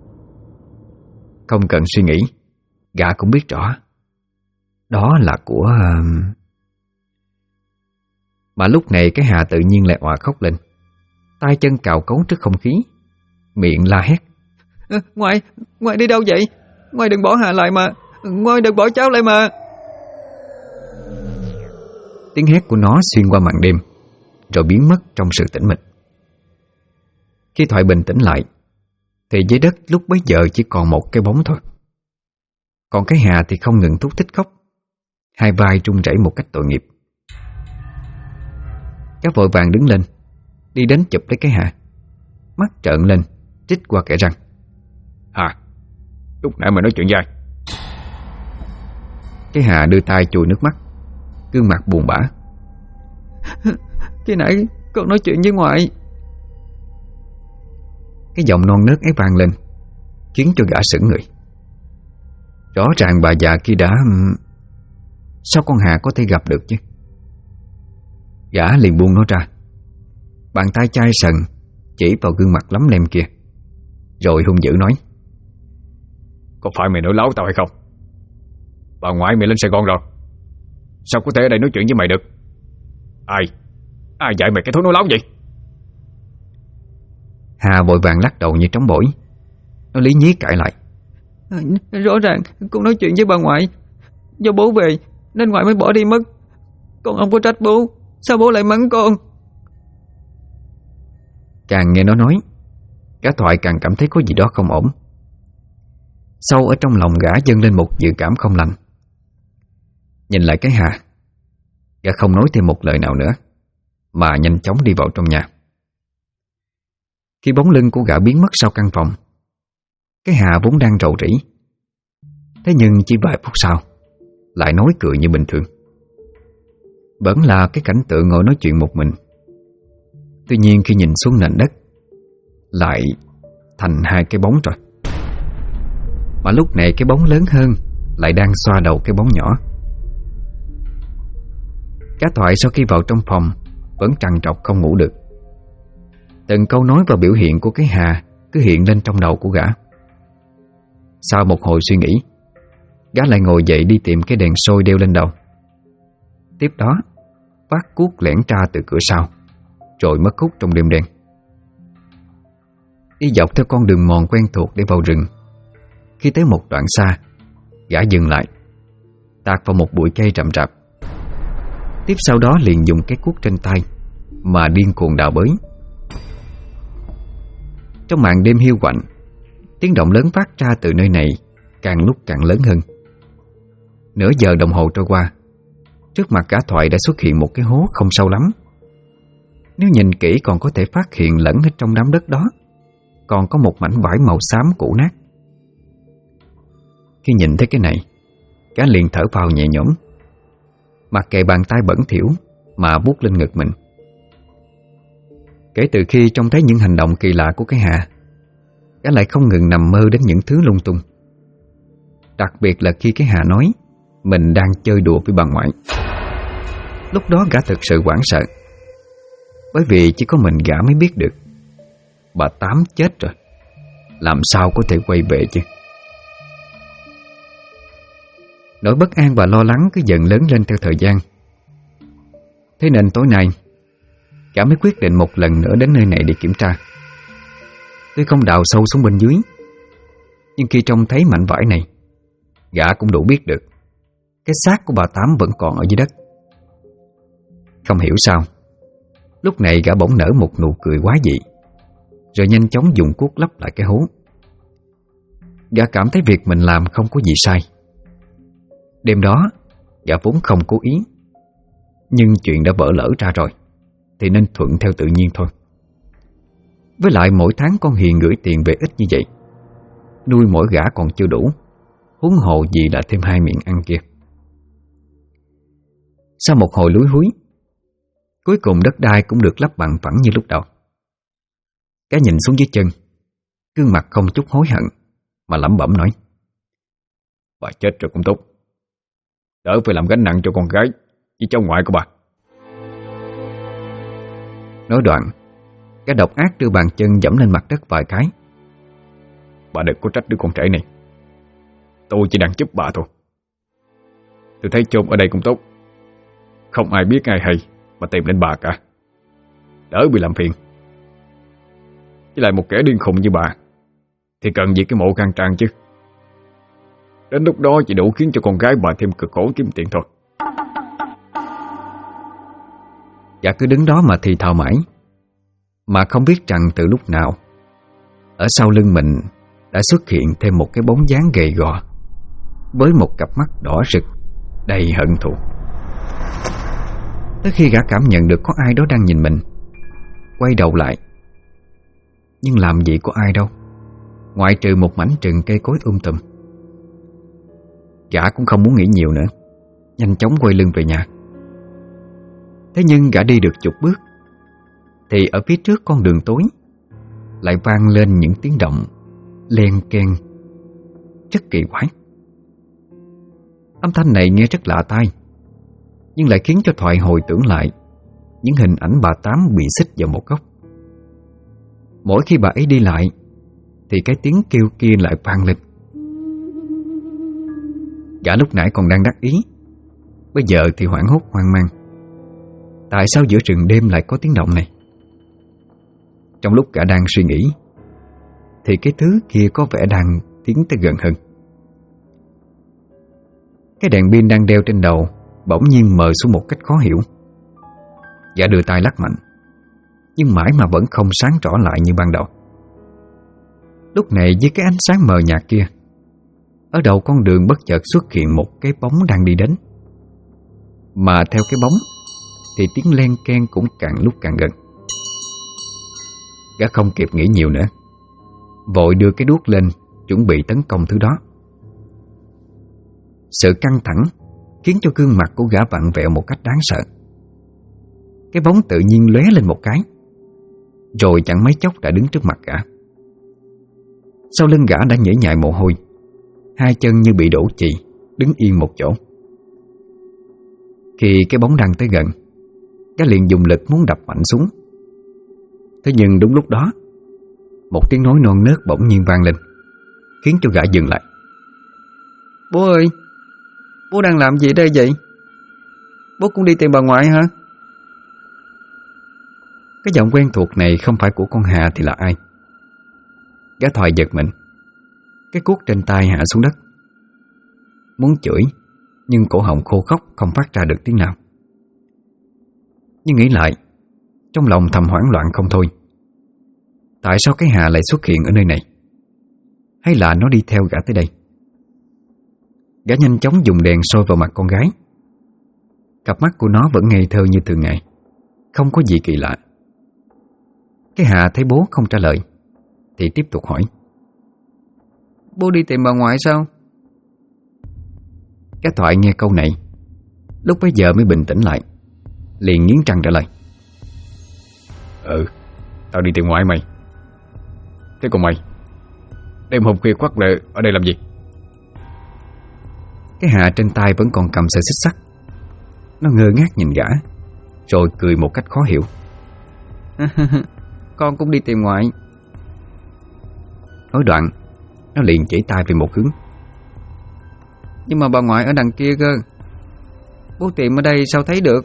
Không cần suy nghĩ, gã cũng biết rõ đó là của... Mà lúc này cái Hà tự nhiên lại òa khóc lên, tay chân cào cấu trước không khí, miệng la hét. Ngoại đi đâu vậy? Ngoại đừng bỏ Hà lại mà, ngoại đừng bỏ cháu lại mà. Tiếng hét của nó xuyên qua màn đêm, rồi biến mất trong sự tĩnh mịch. Khi Thoại bình tĩnh lại, thì dưới đất lúc bấy giờ chỉ còn một cái bóng thôi. Còn cái Hà thì không ngừng thút thít khóc, hai vai run rẩy một cách tội nghiệp. Các vội vàng đứng lên, đi đến chụp lấy cái Hà, mắt trợn lên, trích qua kẽ răng. Hà, lúc nãy mày nói chuyện gì? Cái Hà đưa tay chùi nước mắt, gương mặt buồn bã. Khi nãy con nói chuyện với ngoại. Cái giọng non nớt ấy vang lên, khiến cho gã sững người. Rõ ràng bà già kia đã... Sao con Hà có thể gặp được chứ? Gã liền buông nó ra, bàn tay chai sần chỉ vào gương mặt lấm lem kia, rồi hung dữ nói. Có phải mày nói láo tao hay không? Bà ngoại mày lên Sài Gòn rồi, sao có thể ở đây nói chuyện với mày được? Ai dạy mày cái thú nói láo vậy? Hà vội vàng lắc đầu như trống bổi. Nó lý nhí cãi lại. Rõ ràng con nói chuyện với bà ngoại, do bố về nên ngoại mới bỏ đi mất. Con không có trách bố, sao bố lại mắng con? Càng nghe nó nói, gã Thoại càng cảm thấy có gì đó không ổn. Sâu ở trong lòng gã dâng lên một dự cảm không lành. Nhìn lại cái Hà, gã không nói thêm một lời nào nữa, mà nhanh chóng đi vào trong nhà. Khi bóng lưng của gã biến mất sau căn phòng, cái Hà vốn đang rầu rĩ, thế nhưng chỉ vài phút sau lại nói cười như bình thường. Vẫn là cái cảnh tượng ngồi nói chuyện một mình. Tuy nhiên khi nhìn xuống nền đất, lại thành 2 cái bóng rồi. Mà lúc này cái bóng lớn hơn lại đang xoa đầu cái bóng nhỏ. Cá Thoại sau khi vào trong phòng vẫn trằn trọc không ngủ được. Từng câu nói và biểu hiện của cái Hà cứ hiện lên trong đầu của gã. Sau một hồi suy nghĩ, gã lại ngồi dậy đi tìm cái đèn sôi đeo lên đầu. Tiếp đó vác cuốc lẻn ra từ cửa sau, rồi mất hút trong đêm đen. Đi dọc theo con đường mòn quen thuộc để vào rừng. Khi tới một đoạn xa, gã dừng lại, tạt vào một bụi cây rậm rạp. Tiếp sau đó liền dùng cái cuốc trên tay mà điên cuồng đào bới. Trong màn đêm hiu quạnh, tiếng động lớn phát ra từ nơi này càng lúc càng lớn hơn. Nửa giờ đồng hồ trôi qua, trước mặt gã Thoại đã xuất hiện một cái hố không sâu lắm. Nếu nhìn kỹ còn có thể phát hiện lẫn ở trong đám đất đó còn có một mảnh vải màu xám cũ nát. Khi nhìn thấy cái này, gã liền thở phào nhẹ nhõm, mặc kệ bàn tay bẩn thỉu mà vuốt lên ngực mình. Kể từ khi trông thấy những hành động kỳ lạ của cái Hà, gã lại không ngừng nằm mơ đến những thứ lung tung. Đặc biệt là khi cái Hà nói mình đang chơi đùa với bà ngoại. Lúc đó gã thực sự hoảng sợ, bởi vì chỉ có mình gã mới biết được bà Tám chết rồi, làm sao có thể quay về chứ. Nỗi bất an và lo lắng cứ dần lớn lên theo thời gian. Thế nên tối nay gã mới quyết định một lần nữa đến nơi này để kiểm tra. Tuy không đào sâu xuống bên dưới, nhưng khi trông thấy mảnh vải này, gã cũng đủ biết được cái xác của bà Tám vẫn còn ở dưới đất. Không hiểu sao, lúc này gã bỗng nở một nụ cười quái dị, rồi nhanh chóng dùng cuốc lấp lại cái hố. Gã cảm thấy việc mình làm không có gì sai. Đêm đó gã vốn không cố ý, nhưng chuyện đã vỡ lỡ ra rồi thì nên thuận theo tự nhiên thôi. Với lại mỗi tháng con Hiền gửi tiền về ít như vậy, nuôi mỗi gã còn chưa đủ, huống hồ gì là thêm 2 miệng ăn kia. Sau một hồi lúi húi, cuối cùng đất đai cũng được lấp bằng phẳng như lúc đầu. Gã nhìn xuống dưới chân, gương mặt không chút hối hận mà lẩm bẩm nói: bà chết rồi cũng tốt, đỡ phải làm gánh nặng cho con gái với cháu ngoại của bà. Nói đoạn, gã độc ác đưa bàn chân giẫm lên mặt đất vài cái. Bà đừng có trách đứa con trẻ này, tôi chỉ đang giúp bà thôi. Tôi thấy chôn ở đây cũng tốt, không ai biết ai hay mà tìm đến bà cả, đỡ bị làm phiền. Với lại một kẻ điên khùng như bà thì cần gì cái mộ khang trang chứ. Đến lúc đó chỉ đủ khiến cho con gái bà thêm cực khổ kiếm tiền thôi. Gã cứ đứng đó mà thì thào mãi, mà không biết rằng từ lúc nào ở sau lưng mình đã xuất hiện thêm một cái bóng dáng gầy gò với một cặp mắt đỏ rực đầy hận thù. Tới khi gã cảm nhận được có ai đó đang nhìn mình, quay đầu lại, nhưng làm gì có ai đâu, ngoại trừ một mảnh rừng cây cối tùm. Gã cũng không muốn nghĩ nhiều nữa, nhanh chóng quay lưng về nhà. Thế nhưng gã đi được chục bước thì ở phía trước con đường tối lại vang lên những tiếng động len keng rất kỳ quái. Âm thanh này nghe rất lạ tai, nhưng lại khiến cho Thoại hồi tưởng lại những hình ảnh bà Tám bị xích vào một góc. Mỗi khi bà ấy đi lại thì cái tiếng kêu kia lại vang lên. Gã lúc nãy còn đang đắc ý, bây giờ thì hoảng hốt hoang mang. Tại sao giữa rừng đêm lại có tiếng động này? Trong lúc gã đang suy nghĩ thì cái thứ kia có vẻ đang tiến tới gần hơn. Cái đèn pin đang đeo trên đầu bỗng nhiên mờ xuống một cách khó hiểu. Gã đưa tay lắc mạnh, nhưng mãi mà vẫn không sáng rõ lại như ban đầu. Lúc này với cái ánh sáng mờ nhạt kia, ở đầu con đường bất chợt xuất hiện một cái bóng đang đi đến. Mà theo cái bóng thì tiếng len keng cũng càng lúc càng gần. Gã không kịp nghĩ nhiều nữa, vội đưa cái đuốc lên chuẩn bị tấn công thứ đó. Sự căng thẳng khiến cho gương mặt của gã vặn vẹo một cách đáng sợ. Cái bóng tự nhiên lóe lên một cái, rồi chẳng mấy chốc đã đứng trước mặt gã. Sau lưng gã đã nhễ nhại mồ hôi, hai chân như bị đổ chì, đứng yên một chỗ. Khi cái bóng đang tới gần, gã liền dùng lực muốn đập mạnh xuống. Thế nhưng đúng lúc đó, một tiếng nói non nớt bỗng nhiên vang lên, khiến cho gã dừng lại. Bố ơi, bố đang làm gì đây vậy? Bố cũng đi tìm bà ngoại hả? Cái giọng quen thuộc này không phải của con Hà thì là ai? Gã Thoại giật mình, cái cuốc trên tay hạ xuống đất. Muốn chửi, nhưng cổ họng khô khốc không phát ra được tiếng nào. Nhưng nghĩ lại, trong lòng thầm hoảng loạn không thôi. Tại sao cái Hà lại xuất hiện ở nơi này? Hay là nó đi theo gã tới đây? Gã nhanh chóng dùng đèn soi vào mặt con gái. Cặp mắt của nó vẫn ngây thơ như thường ngày, không có gì kỳ lạ. Cái Hà thấy bố không trả lời thì tiếp tục hỏi: Bố đi tìm bà ngoại sao? Cái Thoại nghe câu này lúc bấy giờ mới bình tĩnh lại, liền nghiến răng trả lời: Tao đi tìm ngoại mày. Thế còn mày, đêm hôm khuya khoắt lại ở đây làm gì? Cái Hà trên tay vẫn còn cầm sợi xích sắt. Nó ngơ ngác nhìn gã, rồi cười một cách khó hiểu: Con cũng đi tìm ngoại. Nói đoạn, nó liền chỉ tay về một hướng: Nhưng mà bà ngoại ở đằng kia cơ. Bố tìm ở đây sao thấy được?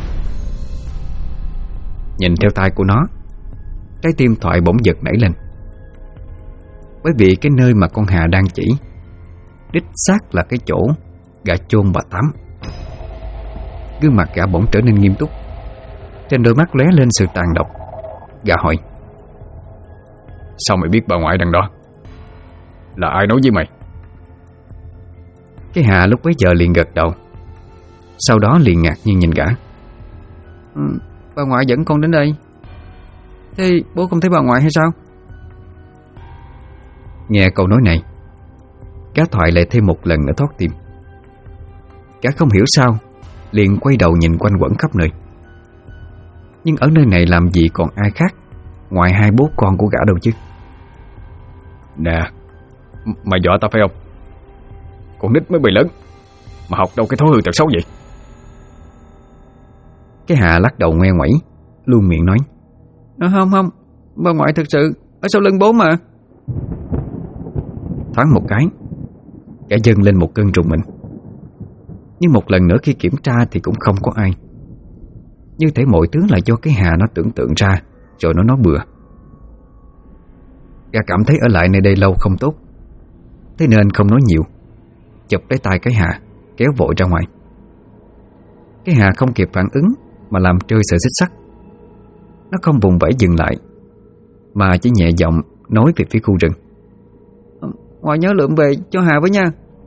Nhìn theo tay của nó, trái tim Thoại bỗng giật nảy lên. Bởi vì cái nơi mà con Hà đang chỉ đích xác là cái chỗ gã chôn bà Tám. Gương mặt gã bỗng trở nên nghiêm túc, trên đôi mắt lóe lên sự tàn độc. Gã hỏi: Sao mày biết bà ngoại đằng đó? Là ai nói với mày? Cái Hà lúc bấy giờ liền gật đầu, sau đó liền ngạc nhiên nhìn gã: Bà ngoại dẫn con đến đây. Thế bố không thấy bà ngoại hay sao? Nghe câu nói này, gã Thoại lại thêm một lần nữa thót tim. Gã không hiểu sao liền quay đầu nhìn quanh quẩn khắp nơi. Nhưng ở nơi này làm gì còn ai khác ngoài hai bố con của gã đâu chứ. Nè, mày dọa tao phải không? Con nít mới bị lớn mà học đâu cái thói hư tật xấu vậy? Cái Hà lắc đầu ngoe ngoẩy, luôn miệng nói: Không, bà ngoại thật sự ở sau lưng bố mà. Thoáng một cái, gã dâng lên một cơn rùng mình. Nhưng một lần nữa khi kiểm tra thì cũng không có ai. Như thể mọi thứ là do cái Hà nó tưởng tượng ra, rồi nó nói bừa. Gã cảm thấy ở lại nơi đây lâu không tốt, thế nên không nói nhiều, chụp lấy tay cái Hà, kéo vội ra ngoài. Cái Hà không kịp phản ứng mà làm rơi sợi xích sắt. Nó không vùng vẫy dừng lại, mà chỉ nhẹ giọng nói về phía khu rừng: Ngoại nhớ lượm về cho Hà với nha.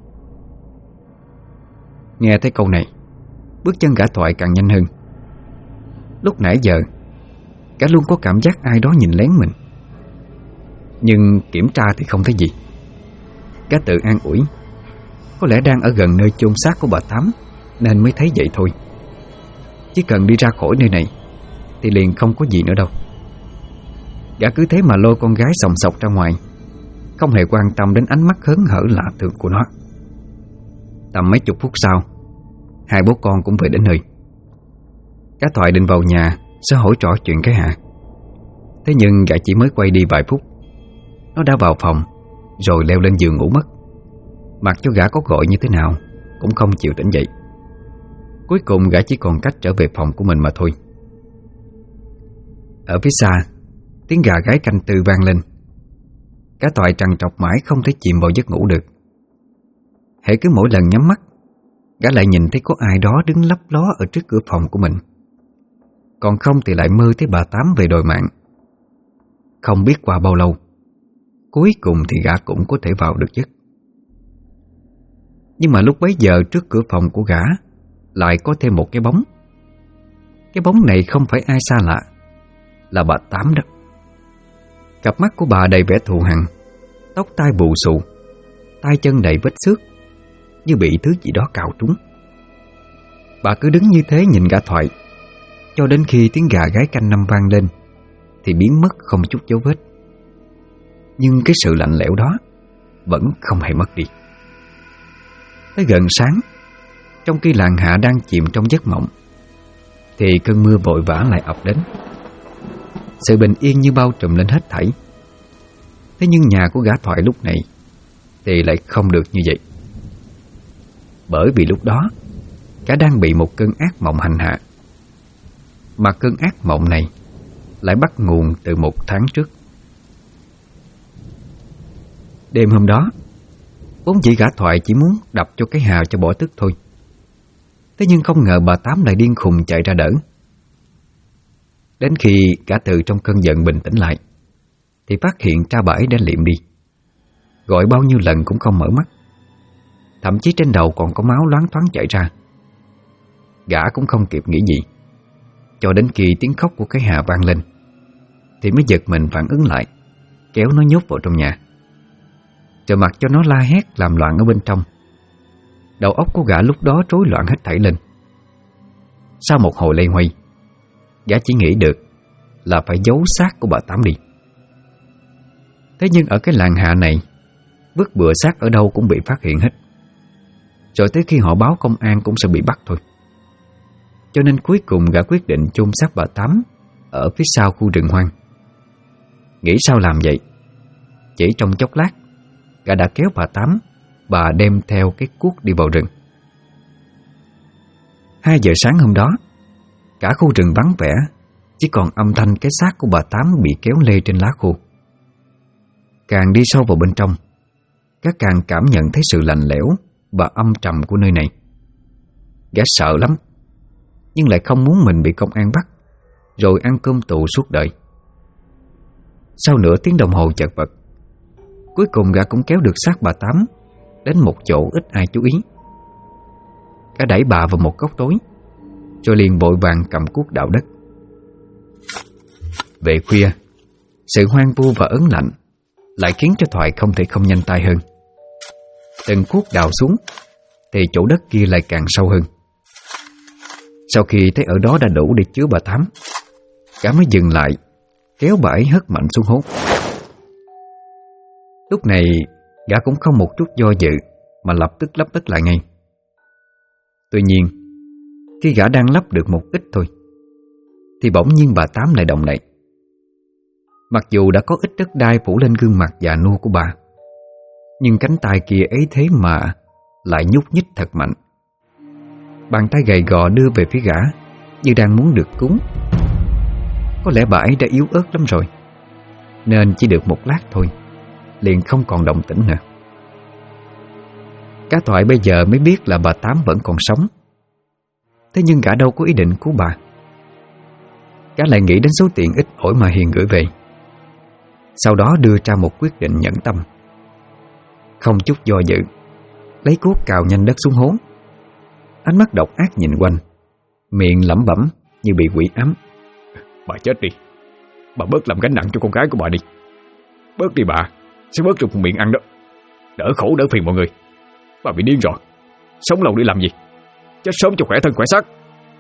Nghe thấy câu này, bước chân gã Thoại càng nhanh hơn. Lúc nãy giờ gã luôn có cảm giác ai đó nhìn lén mình, nhưng kiểm tra thì không thấy gì. Gã tự an ủi: Có lẽ đang ở gần nơi chôn xác của bà Tám nên mới thấy vậy thôi. Chỉ cần đi ra khỏi nơi này thì liền không có gì nữa đâu. Gã cứ thế mà lôi con gái sòng sọc ra ngoài, không hề quan tâm đến ánh mắt hớn hở lạ thường của nó. Tầm mấy chục phút sau, hai bố con cũng về đến nơi. Gã Thoại định vào nhà sẽ hỏi trò chuyện cái Hà. Thế nhưng gã chỉ mới quay đi vài phút, nó đã vào phòng rồi leo lên giường ngủ mất. Mặc cho gã có gọi như thế nào cũng không chịu tỉnh dậy. Cuối cùng gã chỉ còn cách trở về phòng của mình mà thôi. Ở phía xa, tiếng gà gáy canh tư vang lên. Gã Thoại trằn trọc mãi không thể chìm vào giấc ngủ được. Hễ cứ mỗi lần nhắm mắt, gã lại nhìn thấy có ai đó đứng lấp ló ở trước cửa phòng của mình. Còn không thì lại mơ thấy bà Tám về đòi mạng. Không biết qua bao lâu, cuối cùng thì gã cũng có thể vào được giấc. Nhưng mà lúc bấy giờ trước cửa phòng của gã lại có thêm một cái bóng. Cái bóng này không phải ai xa lạ, là bà Tám đó. Cặp mắt của bà đầy vẻ thù hằn, tóc tai bù xù, tay chân đầy vết xước, như bị thứ gì đó cào trúng. Bà cứ đứng như thế nhìn gã Thoại, cho đến khi tiếng gà gáy canh năm vang lên thì biến mất không chút dấu vết. Nhưng cái sự lạnh lẽo đó vẫn không hề mất đi. Tới gần sáng, trong khi làng hạ đang chìm trong giấc mộng, thì cơn mưa vội vã lại ập đến. Sự bình yên như bao trùm lên hết thảy. Thế nhưng nhà của gã Thoại lúc này thì lại không được như vậy. Bởi vì lúc đó gã đang bị một cơn ác mộng hành hạ. Mà cơn ác mộng này lại bắt nguồn từ 1 tháng trước. Đêm hôm đó, vốn dĩ gã Thoại chỉ muốn đập cho cái Hà cho bỏ tức thôi. Thế nhưng không ngờ bà Tám lại điên khùng chạy ra đỡ. Đến khi gã từ trong cơn giận bình tĩnh lại thì phát hiện ra bà ấy đã liệm đi. Gọi bao nhiêu lần cũng không mở mắt, thậm chí trên đầu còn có máu loáng thoáng chảy ra. Gã cũng không kịp nghĩ gì, cho đến khi tiếng khóc của cái Hà vang lên thì mới giật mình phản ứng lại, kéo nó nhốt vào trong nhà, rồi mặc cho nó la hét làm loạn ở bên trong. Đầu óc của gã lúc đó rối loạn hết thảy lên. Sau một hồi loay hoay, gã chỉ nghĩ được là phải giấu xác của bà Tám đi. Thế nhưng ở cái làng hạ này, vứt bừa xác ở đâu cũng bị phát hiện hết, rồi tới khi họ báo công an cũng sẽ bị bắt thôi. Cho nên cuối cùng gã quyết định chôn xác bà Tám ở phía sau khu rừng hoang. Nghĩ sao làm vậy, chỉ trong chốc lát gã đã kéo bà Tám và đem theo cái cuốc đi vào rừng. 2 giờ sáng hôm đó, cả khu rừng vắng vẻ, chỉ còn âm thanh cái xác của bà Tám bị kéo lê trên lá khô. Càng đi sâu vào bên trong, gã càng cảm nhận thấy sự lạnh lẽo và âm trầm của nơi này. Gã sợ lắm, nhưng lại không muốn mình bị công an bắt rồi ăn cơm tù suốt đời. Sau nửa tiếng đồng hồ chật vật, cuối cùng gã cũng kéo được xác bà Tám đến một chỗ ít ai chú ý. Gã đẩy bà vào một góc tối, rồi liền vội vàng cầm cuốc đào đất. Về khuya, sự hoang vu và ớn lạnh lại khiến cho Thoại không thể không nhanh tay hơn. Từng cuốc đào xuống thì chỗ đất kia lại càng sâu hơn. Sau khi thấy ở đó đã đủ để chứa bà Tám, gã mới dừng lại, kéo bà ấy hất mạnh xuống hố. Lúc này gã cũng không một chút do dự mà lập tức lấp đất lại ngay. Tuy nhiên, khi gã đang lấp được một ít thôi thì bỗng nhiên bà Tám lại động đậy. Mặc dù đã có ít đất đai phủ lên gương mặt già nua của bà, nhưng cánh tay kia ấy thế mà lại nhúc nhích thật mạnh. Bàn tay gầy gò đưa về phía gã như đang muốn được cúng. Có lẽ bà ấy đã yếu ớt lắm rồi, nên chỉ được một lát thôi liền không còn động tĩnh nữa. Cá Thoại bây giờ mới biết là bà Tám vẫn còn sống. Thế nhưng gã đâu có ý định cứu bà. Gã lại nghĩ đến số tiền ít ỏi mà Hiền gửi về, sau đó đưa ra một quyết định nhẫn tâm. Không chút do dự, lấy cuốc cào nhanh đất xuống hố. Ánh mắt độc ác nhìn quanh, miệng lẩm bẩm như bị quỷ ám. Bà chết đi, bà bớt làm gánh nặng cho con gái của bà đi. Bớt đi bà, sẽ bớt được một miệng ăn đó. Đỡ khổ đỡ phiền mọi người. Bà bị điên rồi, sống lâu để làm gì? Chết sớm cho khỏe thân khỏe xác.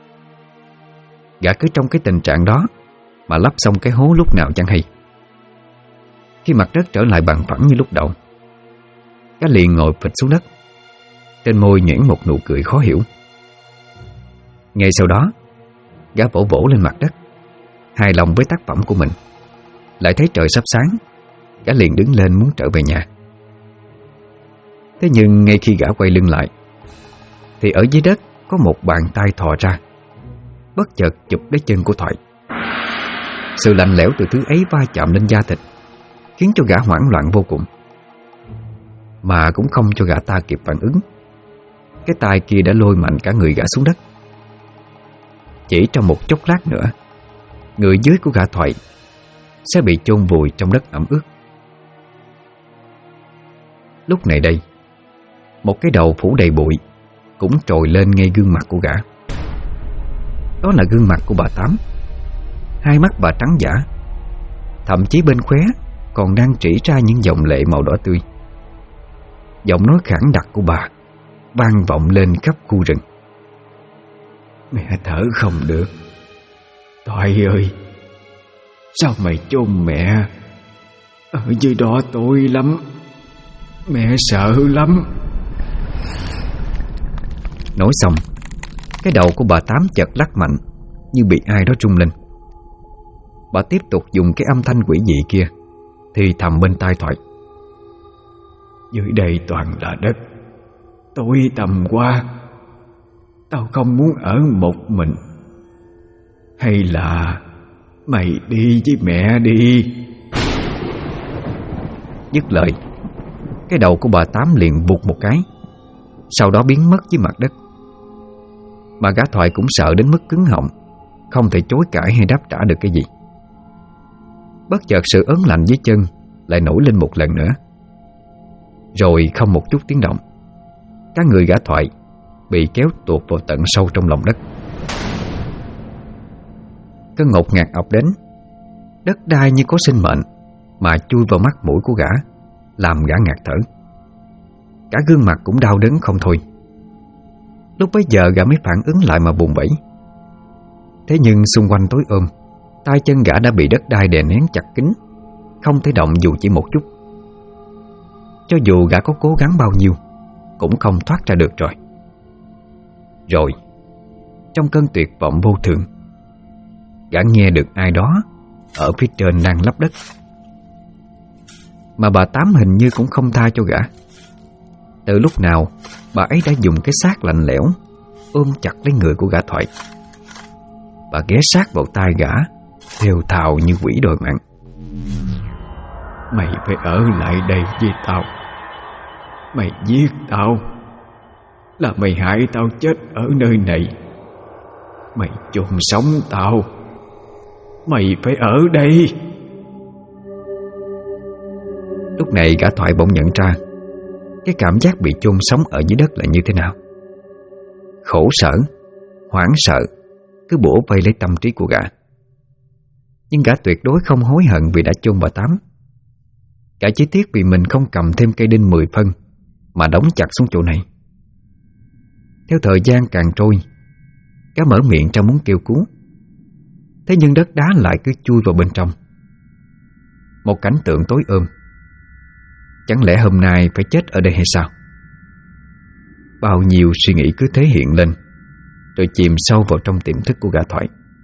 Gã cứ trong cái tình trạng đó mà lấp xong cái hố lúc nào chẳng hay. Khi mặt đất trở lại bằng phẳng như lúc đầu, gã liền ngồi phịch xuống đất, trên môi nhoẻn một nụ cười khó hiểu. Ngay sau đó, gã vỗ vỗ lên mặt đất, hài lòng với tác phẩm của mình. Lại thấy trời sắp sáng, gã liền đứng lên muốn trở về nhà. Thế nhưng ngay khi gã quay lưng lại thì ở dưới đất có một bàn tay thò ra, bất chợt chụp lấy chân của Thoại. Sự lạnh lẽo từ thứ ấy va chạm lên da thịt khiến cho gã hoảng loạn vô cùng, mà cũng không cho gã ta kịp phản ứng. Cái tay kia đã lôi mạnh cả người gã xuống đất. Chỉ trong một chốc lát nữa, người dưới của gã Thoại sẽ bị chôn vùi trong đất ẩm ướt. Lúc này đây, một cái đầu phủ đầy bụi cũng trồi lên ngay gương mặt của gã. Đó là gương mặt của bà Tám. Hai mắt bà trắng dã, thậm chí bên khóe còn đang rỉ ra những dòng lệ màu đỏ tươi. Giọng nói khản đặc của bà vang vọng lên khắp khu rừng. Mẹ thở không được. Thoại ơi, sao mày chôn mẹ? Ở dưới đó tối lắm, mẹ sợ lắm. Nói xong, cái đầu của bà Tám chợt lắc mạnh như bị ai đó rung lên. Bà tiếp tục dùng cái âm thanh quỷ dị kia thì thầm bên tai Thoại. Dưới đây toàn là đất, tối tăm quá, tao không muốn ở một mình. Hay là mày đi với mẹ đi. Dứt lời, cái đầu của bà Tám liền vụt một cái, sau đó biến mất dưới mặt đất. Mà gã Thoại cũng sợ đến mức cứng họng, không thể chối cãi hay đáp trả được cái gì. Bất chợt sự ớn lạnh dưới chân lại nổi lên một lần nữa. Rồi không một chút tiếng động, các người gã Thoại bị kéo tuột vào tận sâu trong lòng đất. Cơn ngột ngạt ập đến. Đất đai như có sinh mệnh mà chui vào mắt mũi của gã, làm gã ngạt thở. Cả gương mặt cũng đau đớn không thôi. Lúc bấy giờ gã mới phản ứng lại mà vùng vẫy. Thế nhưng xung quanh tối ôm, tay chân gã đã bị đất đai đè nén chặt kín, không thể động dù chỉ một chút. Cho dù gã có cố gắng bao nhiêu cũng không thoát ra được rồi. Rồi, trong cơn tuyệt vọng vô thường, gã nghe được ai đó ở phía trên đang lấp đất. Mà bà Tám hình như cũng không tha cho gã. Từ lúc nào bà ấy đã dùng cái xác lạnh lẽo ôm chặt lấy người của gã Thoại. Bà ghé sát vào tai gã, thều thào như quỷ đòi mạng. Mày phải ở lại đây với tao. Mày giết tao là mày hại tao chết ở nơi này. Mày chôn sống tao. Mày phải ở đây. Lúc này gã Thoại bỗng nhận ra cái cảm giác bị chôn sống ở dưới đất là như thế nào. Khổ sở, hoảng sợ cứ bủa vây lấy tâm trí của gã. Nhưng gã tuyệt đối không hối hận vì đã chôn bà Tám. Gã chỉ tiếc vì mình không cầm thêm cây đinh 10 phân mà đóng chặt xuống chỗ này. Theo thời gian càng trôi, gã mở miệng ra muốn kêu cứu. Thế nhưng đất đá lại cứ chui vào bên trong. Một cảnh tượng tối ôm. Chẳng lẽ hôm nay phải chết ở đây hay sao? Bao nhiêu suy nghĩ cứ thế hiện lên, rồi chìm sâu vào trong tiềm thức của gã Thoại.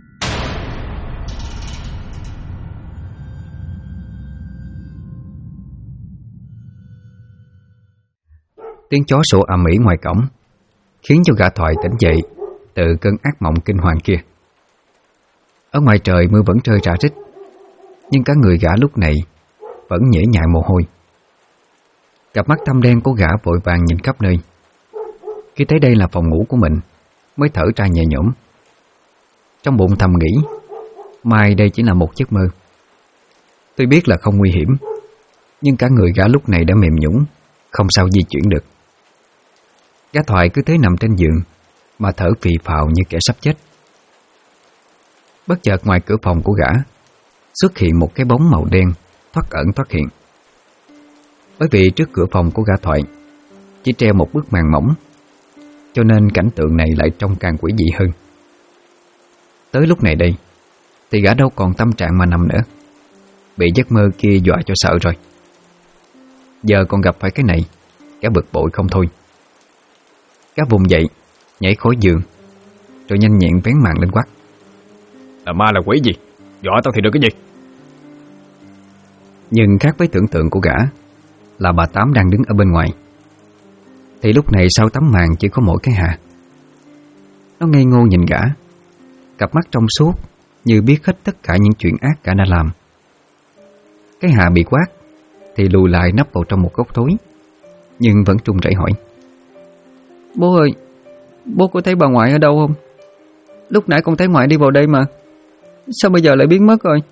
Tiếng chó sủa ầm ĩ ngoài cổng khiến cho gã Thoại tỉnh dậy từ cơn ác mộng kinh hoàng kia. Ở ngoài trời mưa vẫn rơi rả rích, nhưng cả người gã lúc này vẫn nhễ nhại mồ hôi. Cặp mắt thâm đen của gã vội vàng nhìn khắp nơi. Khi thấy đây là phòng ngủ của mình, mới thở ra nhẹ nhõm. Trong bụng thầm nghĩ, mai đây chỉ là một giấc mơ. Tôi biết là không nguy hiểm, nhưng cả người gã lúc này đã mềm nhũn, không sao di chuyển được. Gã Thoại cứ thế nằm trên giường mà thở phì phào như kẻ sắp chết. Bất chợt ngoài cửa phòng của gã xuất hiện một cái bóng màu đen thoát ẩn thoát hiện. Bởi vì trước cửa phòng của gã Thoại chỉ treo một bức màn mỏng, cho nên cảnh tượng này lại trông càng quỷ dị hơn. Tới lúc này đây thì gã đâu còn tâm trạng mà nằm nữa. Bị giấc mơ kia dọa cho sợ rồi. Giờ còn gặp phải cái này, gã bực bội không thôi. Gã vùng dậy, nhảy khỏi giường, rồi nhanh nhẹn vén màn lên quát: Là ma là quỷ gì? Dọa tao thì được cái gì? Nhưng khác với tưởng tượng của gã là bà Tám đang đứng ở bên ngoài. Thì lúc này sau tấm màn chỉ có mỗi cái Hà. Nó ngây ngô nhìn gã, cặp mắt trong suốt như biết hết tất cả những chuyện ác gã đã làm. Cái Hà bị quát thì lùi lại nấp vào trong một góc tối, nhưng vẫn run rẩy hỏi: Bố ơi, bố có thấy bà ngoại ở đâu không? Lúc nãy con thấy ngoại đi vào đây mà, sao bây giờ lại biến mất rồi?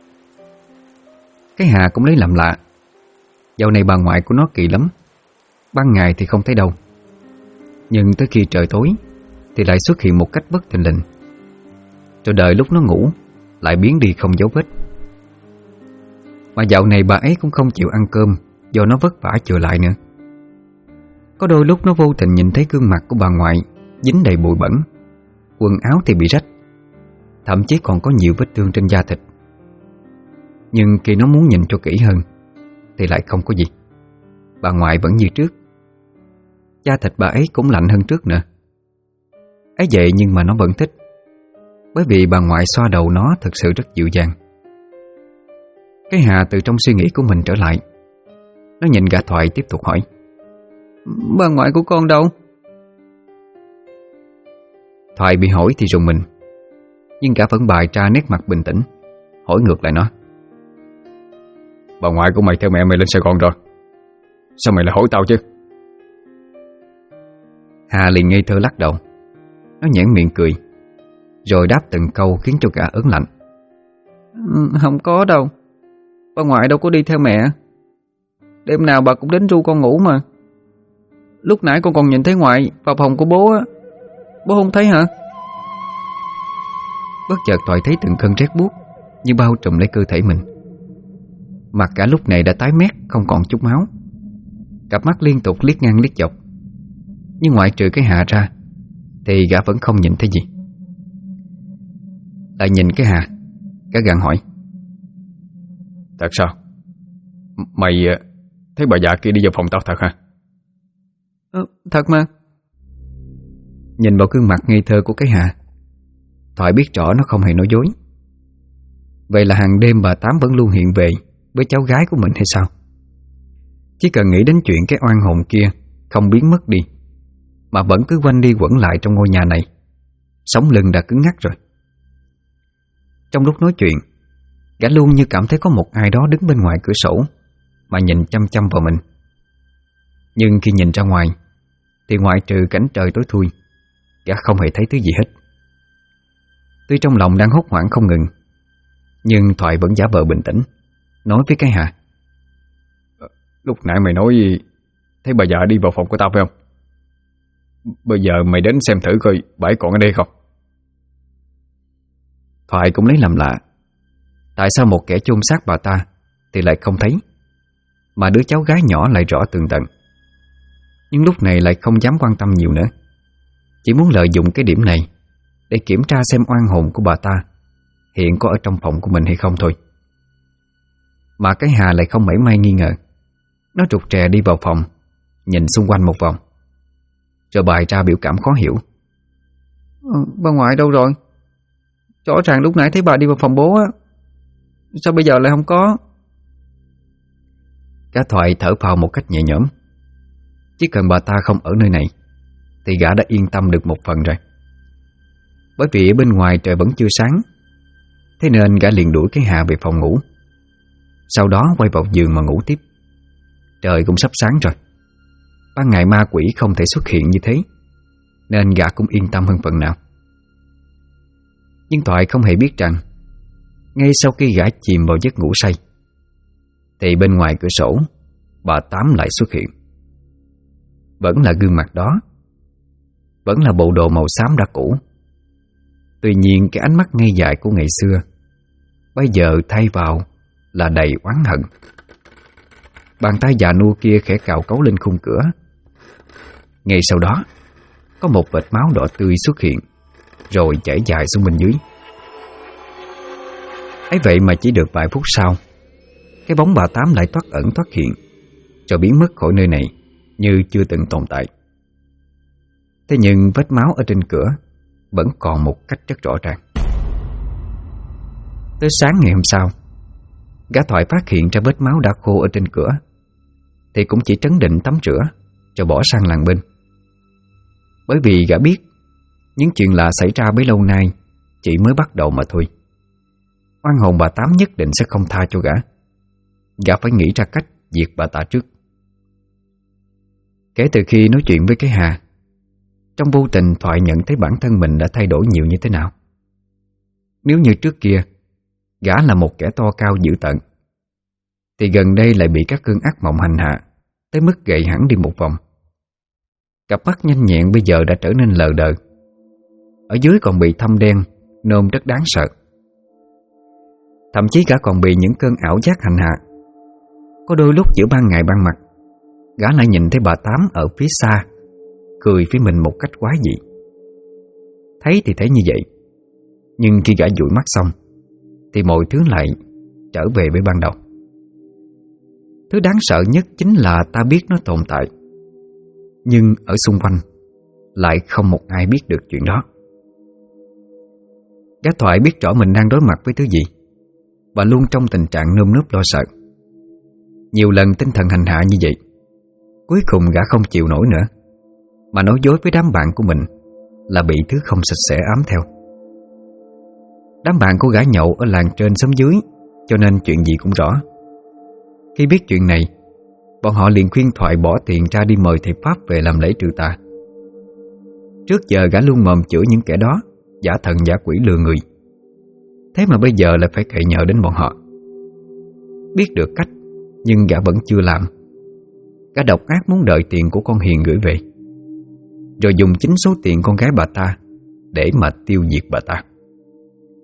Cái Hà cũng lấy làm lạ. Dạo này bà ngoại của nó kỳ lắm. Ban ngày thì không thấy đâu, nhưng tới khi trời tối thì lại xuất hiện một cách bất thình lình, rồi đợi lúc nó ngủ lại biến đi không dấu vết. Mà dạo này bà ấy cũng không chịu ăn cơm do nó vất vả trở lại nữa. Có đôi lúc nó vô tình nhìn thấy gương mặt của bà ngoại dính đầy bụi bẩn, quần áo thì bị rách, thậm chí còn có nhiều vết thương trên da thịt. Nhưng khi nó muốn nhìn cho kỹ hơn thì lại không có gì. Bà ngoại vẫn như trước. Da thịt bà ấy cũng lạnh hơn trước nữa. Ấy vậy nhưng mà nó vẫn thích, bởi vì bà ngoại xoa đầu nó thực sự rất dịu dàng. Cái Hà từ trong suy nghĩ của mình trở lại. Nó nhìn gã Thoại tiếp tục hỏi: Bà ngoại của con đâu? Thoại bị hỏi thì rùng mình, nhưng gã vẫn bày ra nét mặt bình tĩnh, hỏi ngược lại nó: Bà ngoại của mày theo mẹ mày lên Sài Gòn rồi, sao mày lại hỏi tao chứ? Hà liền ngây thơ lắc đầu. Nó nhoẻn miệng cười, rồi đáp từng câu khiến cho gã ớn lạnh: Không có đâu, bà ngoại đâu có đi theo mẹ. Đêm nào bà cũng đến ru con ngủ mà. Lúc nãy con còn nhìn thấy ngoại vào phòng của bố á. Bố không thấy hả? Bất chợt Thoại thấy từng cơn rét buốt như bao trùm lấy cơ thể mình. Mặt cả lúc này đã tái mét, không còn chút máu. Cặp mắt liên tục liếc ngang liếc dọc, nhưng ngoại trừ cái Hà ra thì gã vẫn không nhìn thấy gì. Lại nhìn cái Hà, gã gằn hỏi: Thật sao? Mày thấy bà già kia đi vào phòng tao thật hả? Thật mà. Nhìn vào gương mặt ngây thơ của cái Hà, Thoại biết rõ nó không hề nói dối. Vậy là hàng đêm bà Tám vẫn luôn hiện về với cháu gái của mình hay sao? Chỉ cần nghĩ đến chuyện cái oan hồn kia không biến mất đi, mà vẫn cứ quanh đi quẩn lại trong ngôi nhà này, sống lưng đã cứng ngắc rồi. Trong lúc nói chuyện, gã luôn như cảm thấy có một ai đó đứng bên ngoài cửa sổ mà nhìn chăm chăm vào mình. Nhưng khi nhìn ra ngoài thì ngoại trừ cảnh trời tối thui, gã không hề thấy thứ gì hết. Tuy trong lòng đang hốt hoảng không ngừng, nhưng Thoại vẫn giả vờ bình tĩnh, nói với cái Hà: Lúc nãy mày nói thấy bà già đi vào phòng của tao phải không? Bây giờ mày đến xem thử coi bà ấy còn ở đây không? Thoại cũng lấy làm lạ, tại sao một kẻ chôn xác bà ta thì lại không thấy, mà đứa cháu gái nhỏ lại rõ tường tận. Nhưng lúc này lại không dám quan tâm nhiều nữa, chỉ muốn lợi dụng cái điểm này để kiểm tra xem oan hồn của bà ta hiện có ở trong phòng của mình hay không thôi. Mà cái Hà lại không mảy may nghi ngờ. Nó rụt rè đi vào phòng, nhìn xung quanh một vòng, rồi bày ra biểu cảm khó hiểu. Bà ngoại đâu rồi? Rõ ràng lúc nãy thấy bà đi vào phòng bố á, sao bây giờ lại không có? Cả Thoại thở phào một cách nhẹ nhõm. Chỉ cần bà ta không ở nơi này thì gã đã yên tâm được một phần rồi. Bởi vì ở bên ngoài trời vẫn chưa sáng, thế nên gã liền đuổi cái Hà về phòng ngủ. Sau đó quay vào giường mà ngủ tiếp. Trời cũng sắp sáng rồi, ban ngày ma quỷ không thể xuất hiện như thế, nên gã cũng yên tâm hơn phần nào. Nhưng Thoại không hề biết rằng ngay sau khi gã chìm vào giấc ngủ say thì bên ngoài cửa sổ bà Tám lại xuất hiện. Vẫn là gương mặt đó, vẫn là bộ đồ màu xám đã cũ. Tuy nhiên cái ánh mắt ngây dại của ngày xưa bây giờ thay vào là đầy oán hận. Bàn tay già nua kia khẽ cào cấu lên khung cửa. Ngay sau đó có một vệt máu đỏ tươi xuất hiện, rồi chảy dài xuống bên dưới. Ấy vậy mà chỉ được vài phút sau, cái bóng bà Tám lại thoát ẩn thoát hiện, rồi biến mất khỏi nơi này như chưa từng tồn tại. Thế nhưng vết máu ở trên cửa vẫn còn một cách rất rõ ràng. Tới sáng ngày hôm sau, gã Thoại phát hiện ra vết máu đã khô ở trên cửa thì cũng chỉ trấn định tắm rửa rồi bỏ sang làng bên. Bởi vì gã biết những chuyện lạ xảy ra bấy lâu nay chỉ mới bắt đầu mà thôi. Oan hồn bà Tám nhất định sẽ không tha cho gã. Gã phải nghĩ ra cách diệt bà ta trước. Kể từ khi nói chuyện với cái Hà, trong vô tình Thoại nhận thấy bản thân mình đã thay đổi nhiều như thế nào. Nếu như trước kia gã là một kẻ to cao dữ tợn, thì gần đây lại bị các cơn ác mộng hành hạ tới mức gầy hẳn đi một vòng. Cặp mắt nhanh nhẹn bây giờ đã trở nên lờ đờ, ở dưới còn bị thâm đen, nôm rất đáng sợ. Thậm chí gã còn bị những cơn ảo giác hành hạ. Có đôi lúc giữa ban ngày ban mặt, gã lại nhìn thấy bà Tám ở phía xa cười với mình một cách quái dị. Thấy thì thấy như vậy, nhưng khi gã dụi mắt xong thì mọi thứ lại trở về với ban đầu. Thứ đáng sợ nhất chính là ta biết nó tồn tại, nhưng ở xung quanh lại không một ai biết được chuyện đó. Gã Thoại biết rõ mình đang đối mặt với thứ gì, và luôn trong tình trạng nơm nớp lo sợ. Nhiều lần tinh thần hành hạ như vậy, cuối cùng gã không chịu nổi nữa, mà nói dối với đám bạn của mình là bị thứ không sạch sẽ ám theo. Đám bạn của gã nhậu ở làng trên xóm dưới, cho nên chuyện gì cũng rõ. Khi biết chuyện này, bọn họ liền khuyên Thoại bỏ tiền ra đi mời thầy Pháp về làm lễ trừ tà. Trước giờ gã luôn mồm chửi những kẻ đó giả thần giả quỷ lừa người, thế mà bây giờ lại phải cậy nhờ đến bọn họ. Biết được cách, nhưng gã vẫn chưa làm. Gã độc ác muốn đợi tiền của con Hiền gửi về, rồi dùng chính số tiền con gái bà ta để mà tiêu diệt bà ta.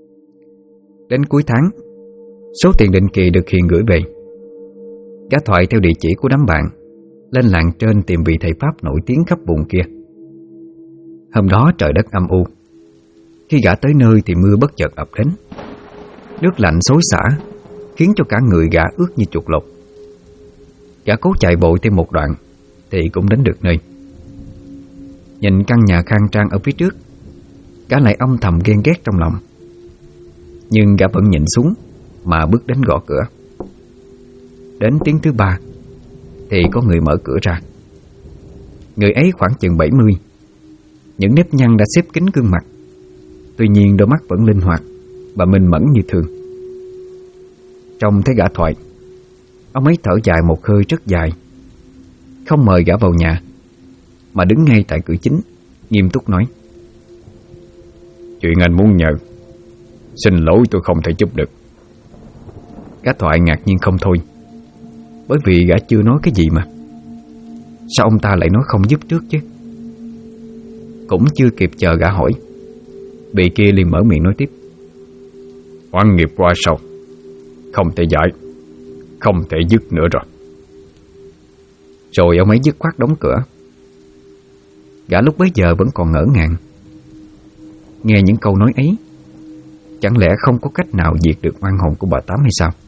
Đến cuối tháng, số tiền định kỳ được Hiền gửi về. Gã Thoại theo địa chỉ của đám bạn lên làng trên tìm vị thầy Pháp nổi tiếng khắp vùng kia. Hôm đó trời đất âm u. Khi gã tới nơi thì mưa bất chợt ập đến. Nước lạnh xối xả khiến cho cả người gã ướt như chuột lột. Gã cố chạy vội thêm một đoạn thì cũng đến được nơi. Nhìn căn nhà khang trang ở phía trước, gã lại âm thầm ghen ghét trong lòng. Nhưng gã vẫn nhìn xuống mà bước đến gõ cửa. Đến tiếng thứ 3 thì có người mở cửa ra. Người ấy khoảng chừng 70. Những nếp nhăn đã xếp kín gương mặt. Tuy nhiên đôi mắt vẫn linh hoạt và minh mẫn như thường. Trông thấy gã Thoại, ông ấy thở dài một hơi rất dài, không mời gã vào nhà, mà đứng ngay tại cửa chính, nghiêm túc nói: Chuyện anh muốn nhờ, xin lỗi tôi không thể giúp được. Gã Thoại ngạc nhiên không thôi, bởi vì gã chưa nói cái gì mà. Sao ông ta lại nói không giúp trước chứ? Cũng chưa kịp chờ gã hỏi, vị kia liền mở miệng nói tiếp: Oan nghiệp qua sau, không thể giải, không thể dứt nữa rồi. Rồi ông ấy dứt khoát đóng cửa. Gã lúc bấy giờ vẫn còn ngỡ ngàng. Nghe những câu nói ấy, chẳng lẽ không có cách nào diệt được oan hồn của bà Tám hay sao?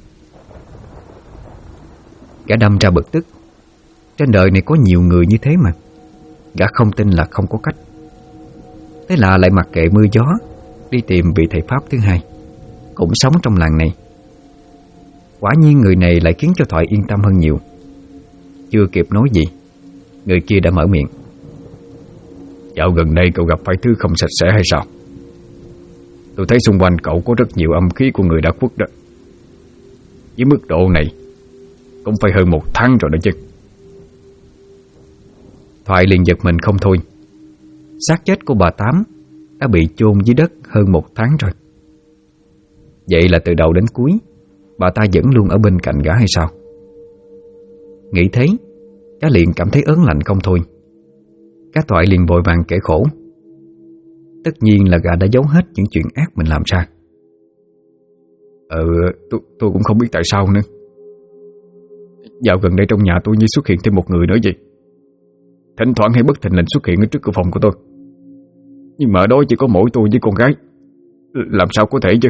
Gã đâm ra bực tức. Trên đời này có nhiều người như thế mà. Gã không tin là không có cách. Thế là lại mặc kệ mưa gió, đi tìm vị thầy Pháp thứ hai, cũng sống trong làng này. Quả nhiên người này lại khiến cho Thoại yên tâm hơn nhiều. Chưa kịp nói gì, người kia đã mở miệng: Dạo gần đây cậu gặp phải thứ không sạch sẽ hay sao? Tôi thấy xung quanh cậu có rất nhiều âm khí của người đã khuất đó. Với mức độ này cũng phải hơn 1 tháng rồi đó chứ. Thoại liền giật mình không thôi. Xác chết của bà Tám đã bị chôn dưới đất hơn 1 tháng rồi. Vậy là từ đầu đến cuối bà ta vẫn luôn ở bên cạnh gã hay sao? Nghĩ thế, gã liền cảm thấy ớn lạnh không thôi. Gã Thoại liền vội vàng kể khổ. Tất nhiên là gã đã giấu hết những chuyện ác mình làm ra. Tôi cũng không biết tại sao nữa. Dạo gần đây trong nhà tôi như xuất hiện thêm một người nữa vậy. Thỉnh thoảng hay bất thình lình xuất hiện ở trước cửa phòng của tôi. Nhưng mà ở đó chỉ có mỗi tôi với con gái. Làm sao có thể chứ?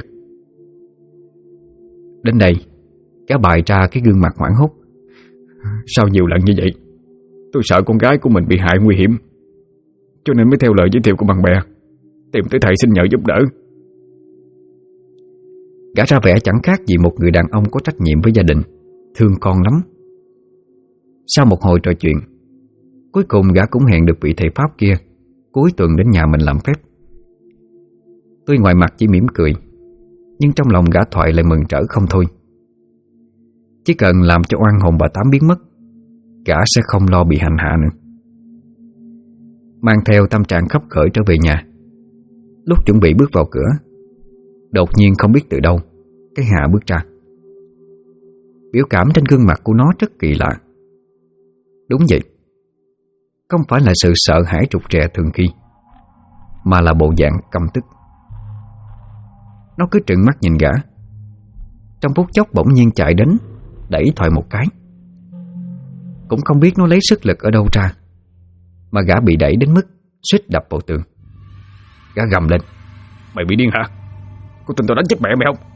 Đến đây, gã bày ra cái gương mặt hoảng hốt. Sao nhiều lần như vậy? Tôi sợ con gái của mình bị hại nguy hiểm, cho nên mới theo lời giới thiệu của bạn bè, tìm tới thầy xin nhờ giúp đỡ. Gã ra vẻ chẳng khác gì một người đàn ông có trách nhiệm với gia đình, thương con lắm. Sau một hồi trò chuyện, cuối cùng gã cũng hẹn được vị thầy Pháp kia cuối tuần đến nhà mình làm phép. Tuy ngoài mặt chỉ mỉm cười, nhưng trong lòng gã Thoại lại mừng rỡ không thôi. Chỉ cần làm cho oan hồn bà Tám biến mất, gã sẽ không lo bị hành hạ nữa. Mang theo tâm trạng khấp khởi trở về nhà, lúc chuẩn bị bước vào cửa, đột nhiên không biết từ đâu cái Hà bước ra. Biểu cảm trên gương mặt của nó rất kỳ lạ. Đúng vậy, không phải là sự sợ hãi trục trè thường khi, mà là bộ dạng căm tức. Nó cứ trừng mắt nhìn gã. Trong phút chốc bỗng nhiên chạy đến, đẩy Thoại một cái. Cũng không biết nó lấy sức lực ở đâu ra, mà gã bị đẩy đến mức suýt đập vào tường. Gã gầm lên: Mày bị điên hả? Có tin tao đánh chết mẹ mày không?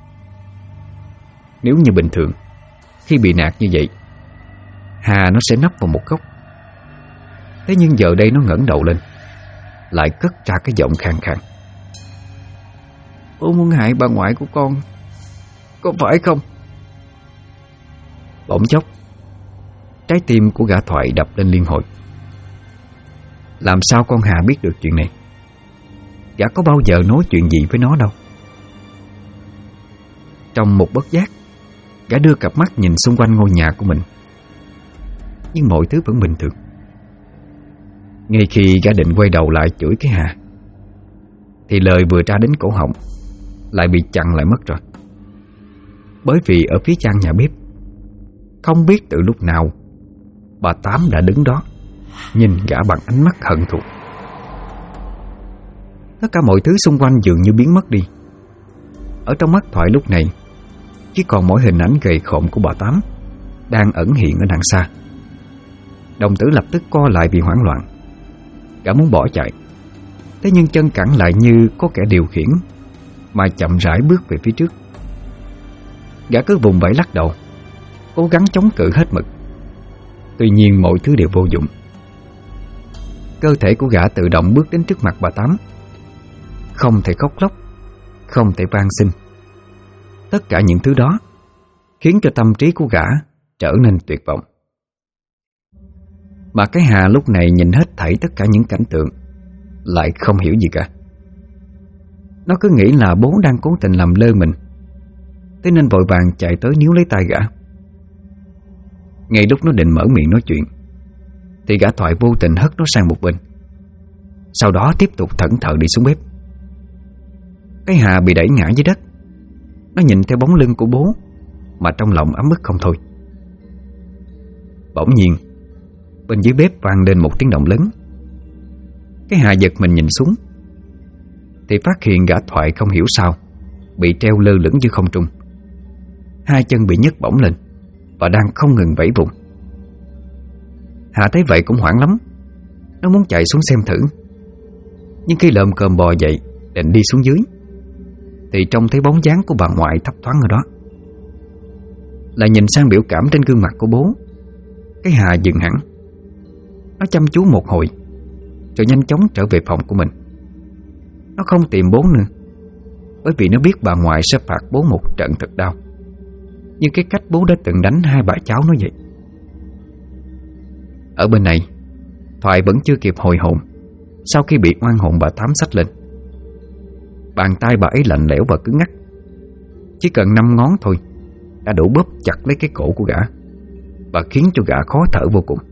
Nếu như bình thường, khi bị nạt như vậy, Hà nó sẽ nấp vào một góc. Thế nhưng giờ đây nó ngẩng đầu lên, lại cất ra cái giọng khàn khàn: Bố muốn hại bà ngoại của con, có phải không? Bỗng chốc, trái tim của gã Thoại đập lên liên hồi. Làm sao con Hà biết được chuyện này? Gã có bao giờ nói chuyện gì với nó đâu. Trong một bất giác, gã đưa cặp mắt nhìn xung quanh ngôi nhà của mình, nhưng mọi thứ vẫn bình thường. Ngay khi gã định quay đầu lại chửi cái Hà, thì lời vừa ra đến cổ họng lại bị chặn lại mất rồi. Bởi vì ở phía gian nhà bếp, không biết từ lúc nào, bà Tám đã đứng đó, nhìn gã bằng ánh mắt hận thù. Tất cả mọi thứ xung quanh dường như biến mất đi. Ở trong mắt Thoại lúc này chỉ còn mỗi hình ảnh gầy khộm của bà Tám đang ẩn hiện ở đằng xa. Đồng tử lập tức co lại vì hoảng loạn. Gã muốn bỏ chạy, thế nhưng chân cẳng lại như có kẻ điều khiển mà chậm rãi bước về phía trước. Gã cứ vùng vẫy lắc đầu, cố gắng chống cự hết mực. Tuy nhiên mọi thứ đều vô dụng. Cơ thể của gã tự động bước đến trước mặt bà Tám. Không thể khóc lóc, không thể van xin. Tất cả những thứ đó khiến cho tâm trí của gã trở nên tuyệt vọng. Mà cái Hà lúc này nhìn hết thảy tất cả những cảnh tượng, lại không hiểu gì cả. Nó cứ nghĩ là bố đang cố tình làm lơ mình, thế nên vội vàng chạy tới níu lấy tay gã. Ngay lúc nó định mở miệng nói chuyện thì gã Thoại vô tình hất nó sang một bên, sau đó tiếp tục thẫn thờ đi xuống bếp. Cái Hà bị đẩy ngã dưới đất. Nó nhìn theo bóng lưng của bố mà trong lòng ấm ức không thôi. Bỗng nhiên bên dưới bếp vang lên một tiếng động lớn. Cái Hà giật mình nhìn xuống thì phát hiện gã Thoại không hiểu sao bị treo lơ lửng giữa không trung. Hai chân bị nhấc bổng lên và đang không ngừng vẫy vùng. Hà thấy vậy cũng hoảng lắm. Nó muốn chạy xuống xem thử, nhưng khi lợm cơm bò dậy định đi xuống dưới thì trông thấy bóng dáng của bà ngoại thấp thoáng ở đó. Lại nhìn sang biểu cảm trên gương mặt của bố, cái Hà dừng hẳn. Nó chăm chú một hồi rồi nhanh chóng trở về phòng của mình. Nó không tìm bố nữa, bởi vì nó biết bà ngoại sẽ phạt bố một trận thật đau, như cái cách bố đã từng đánh hai bà cháu nó vậy. Ở bên này, Thoại vẫn chưa kịp hồi hồn sau khi bị oan hồn bà Tám xách lên. Bàn tay bà ấy lạnh lẽo và cứng ngắc. Chỉ cần 5 ngón thôi đã đủ bóp chặt lấy cái cổ của gã và khiến cho gã khó thở vô cùng.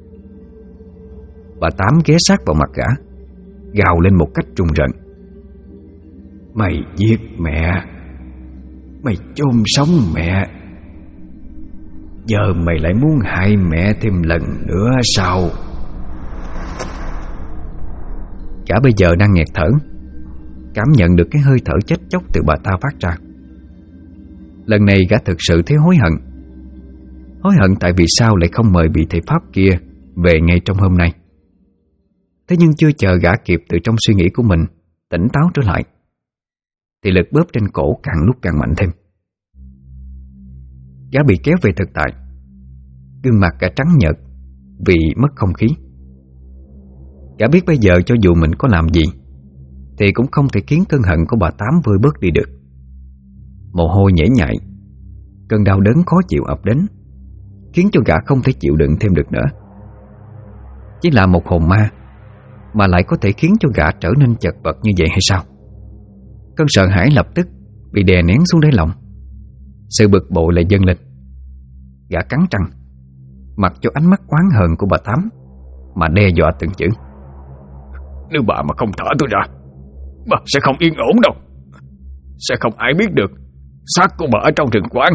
Bà Tám ghé sát vào mặt gã, gào lên một cách rùng rợn: "Mày giết mẹ, mày chôn sống mẹ, giờ mày lại muốn hại mẹ thêm lần nữa sao?" Gã bây giờ đang nghẹt thở, cảm nhận được cái hơi thở chết chóc từ bà ta phát ra. Lần này gã thực sự thấy hối hận. Hối hận tại vì sao lại không mời vị thầy Pháp kia về ngay trong hôm nay. Thế nhưng chưa chờ gã kịp từ trong suy nghĩ của mình tỉnh táo trở lại thì lực bóp trên cổ càng lúc càng mạnh thêm. Gã bị kéo về thực tại, gương mặt gã trắng nhợt vì mất không khí. Gã biết bây giờ cho dù mình có làm gì thì cũng không thể khiến cơn hận của bà Tám vơi bớt đi được. Mồ hôi nhễ nhại, cơn đau đớn khó chịu ập đến, khiến cho gã không thể chịu đựng thêm được nữa. Chỉ là một hồn ma mà lại có thể khiến cho gã trở nên chật vật như vậy hay sao? Cơn sợ hãi lập tức bị đè nén xuống đáy lòng. Sự bực bội lại dâng lên. Gã cắn răng, mặc cho ánh mắt oán hờn của bà Tám mà đe dọa từng chữ: "Nếu bà mà không thả tôi ra, bà sẽ không yên ổn đâu. Sẽ không ai biết được xác của bà ở trong rừng quán.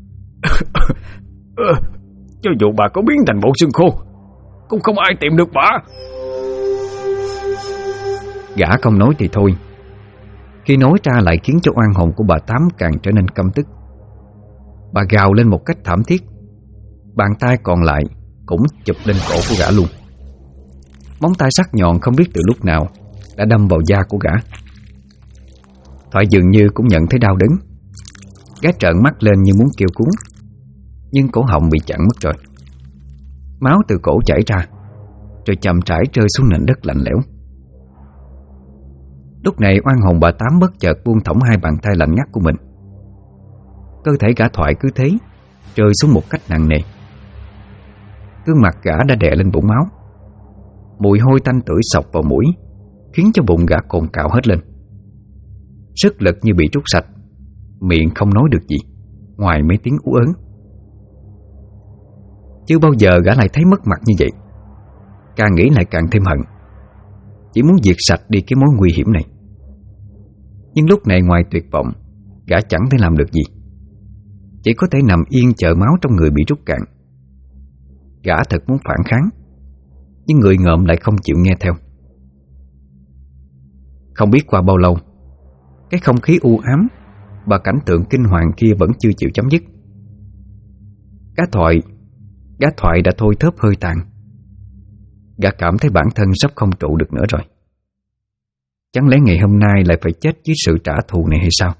Cho dù bà có biến thành bộ xương khô, cũng không ai tìm được bà." Gã không nói thì thôi, khi nói ra lại khiến cho oan hồn của bà Tám càng trở nên căm tức. Bà gào lên một cách thảm thiết. Bàn tay còn lại cũng chụp lên cổ của gã luôn. Móng tay sắc nhọn không biết từ lúc nào đã đâm vào da của gã. Thoại dường như cũng nhận thấy đau đớn. Gã trợn mắt lên như muốn kêu cứu, nhưng cổ họng bị chặn mất rồi. Máu từ cổ chảy ra, rồi chậm rãi rơi xuống nền đất lạnh lẽo. Lúc này oan hồn bà Tám bất chợt buông thõng hai bàn tay lạnh ngắt của mình. Cơ thể gã Thoại cứ thế rơi xuống một cách nặng nề. Gương mặt gã đã đè lên vũng máu. Mùi hôi tanh tưởi xộc vào mũi, khiến cho bụng gã cồn cào hết lên. Sức lực như bị trút sạch, miệng không nói được gì ngoài mấy tiếng ú ớn. Chưa bao giờ gã lại thấy mất mặt như vậy. Càng nghĩ lại càng thêm hận, chỉ muốn diệt sạch đi cái mối nguy hiểm này. Nhưng lúc này ngoài tuyệt vọng, gã chẳng thể làm được gì, chỉ có thể nằm yên chờ máu trong người bị rút cạn. Gã thật muốn phản kháng, nhưng người ngợm lại không chịu nghe theo. Không biết qua bao lâu, cái không khí u ám và cảnh tượng kinh hoàng kia vẫn chưa chịu chấm dứt. Gã thoại đã thôi thóp hơi tàn. Gã cảm thấy bản thân sắp không trụ được nữa rồi. Chẳng lẽ ngày hôm nay lại phải chết dưới sự trả thù này hay sao?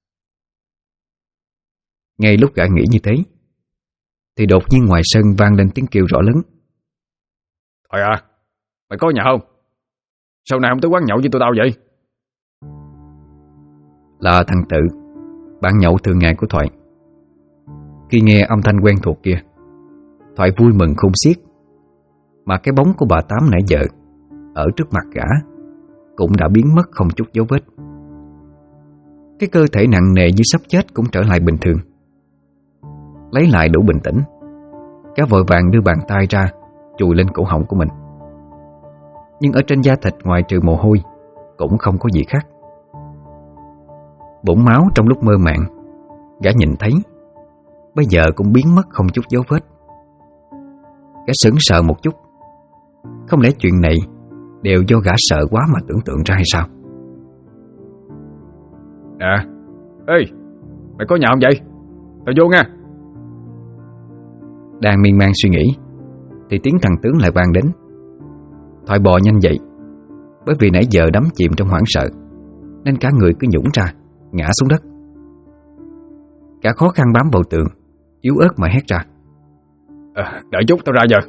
Ngay lúc gã nghĩ như thế thì đột nhiên ngoài sân vang lên tiếng kêu rõ lớn. Thoại à, mày có nhà không? Sao nào không tới quán nhậu với tụi tao vậy? Là thằng Tự, bạn nhậu thường ngày của Thoại. Khi nghe âm thanh quen thuộc kia, Thoại vui mừng khôn xiết. Mà cái bóng của bà Tám nãy giờ ở trước mặt gã cũng đã biến mất không chút dấu vết. Cái cơ thể nặng nề như sắp chết cũng trở lại bình thường. Lấy lại đủ bình tĩnh, gã vội vàng đưa bàn tay ra chùi lên cổ họng của mình. Nhưng ở trên da thịt ngoài trừ mồ hôi cũng không có gì khác. Bụng máu trong lúc mơ màng gã nhìn thấy bây giờ cũng biến mất không chút dấu vết. Gã sững sờ một chút. Không lẽ chuyện này đều do gã sợ quá mà tưởng tượng ra hay sao? Nè, ê, mày có nhà không vậy? Tao vô nha. Đang miên man suy nghĩ thì tiếng thằng tướng lại vang đến. Thoại bò nhanh dậy, bởi vì nãy giờ đắm chìm trong hoảng sợ nên cả người cứ nhũn ra, ngã xuống đất. Cả khó khăn bám vào tường, yếu ớt mà hét ra. Đợi chút tao ra giờ.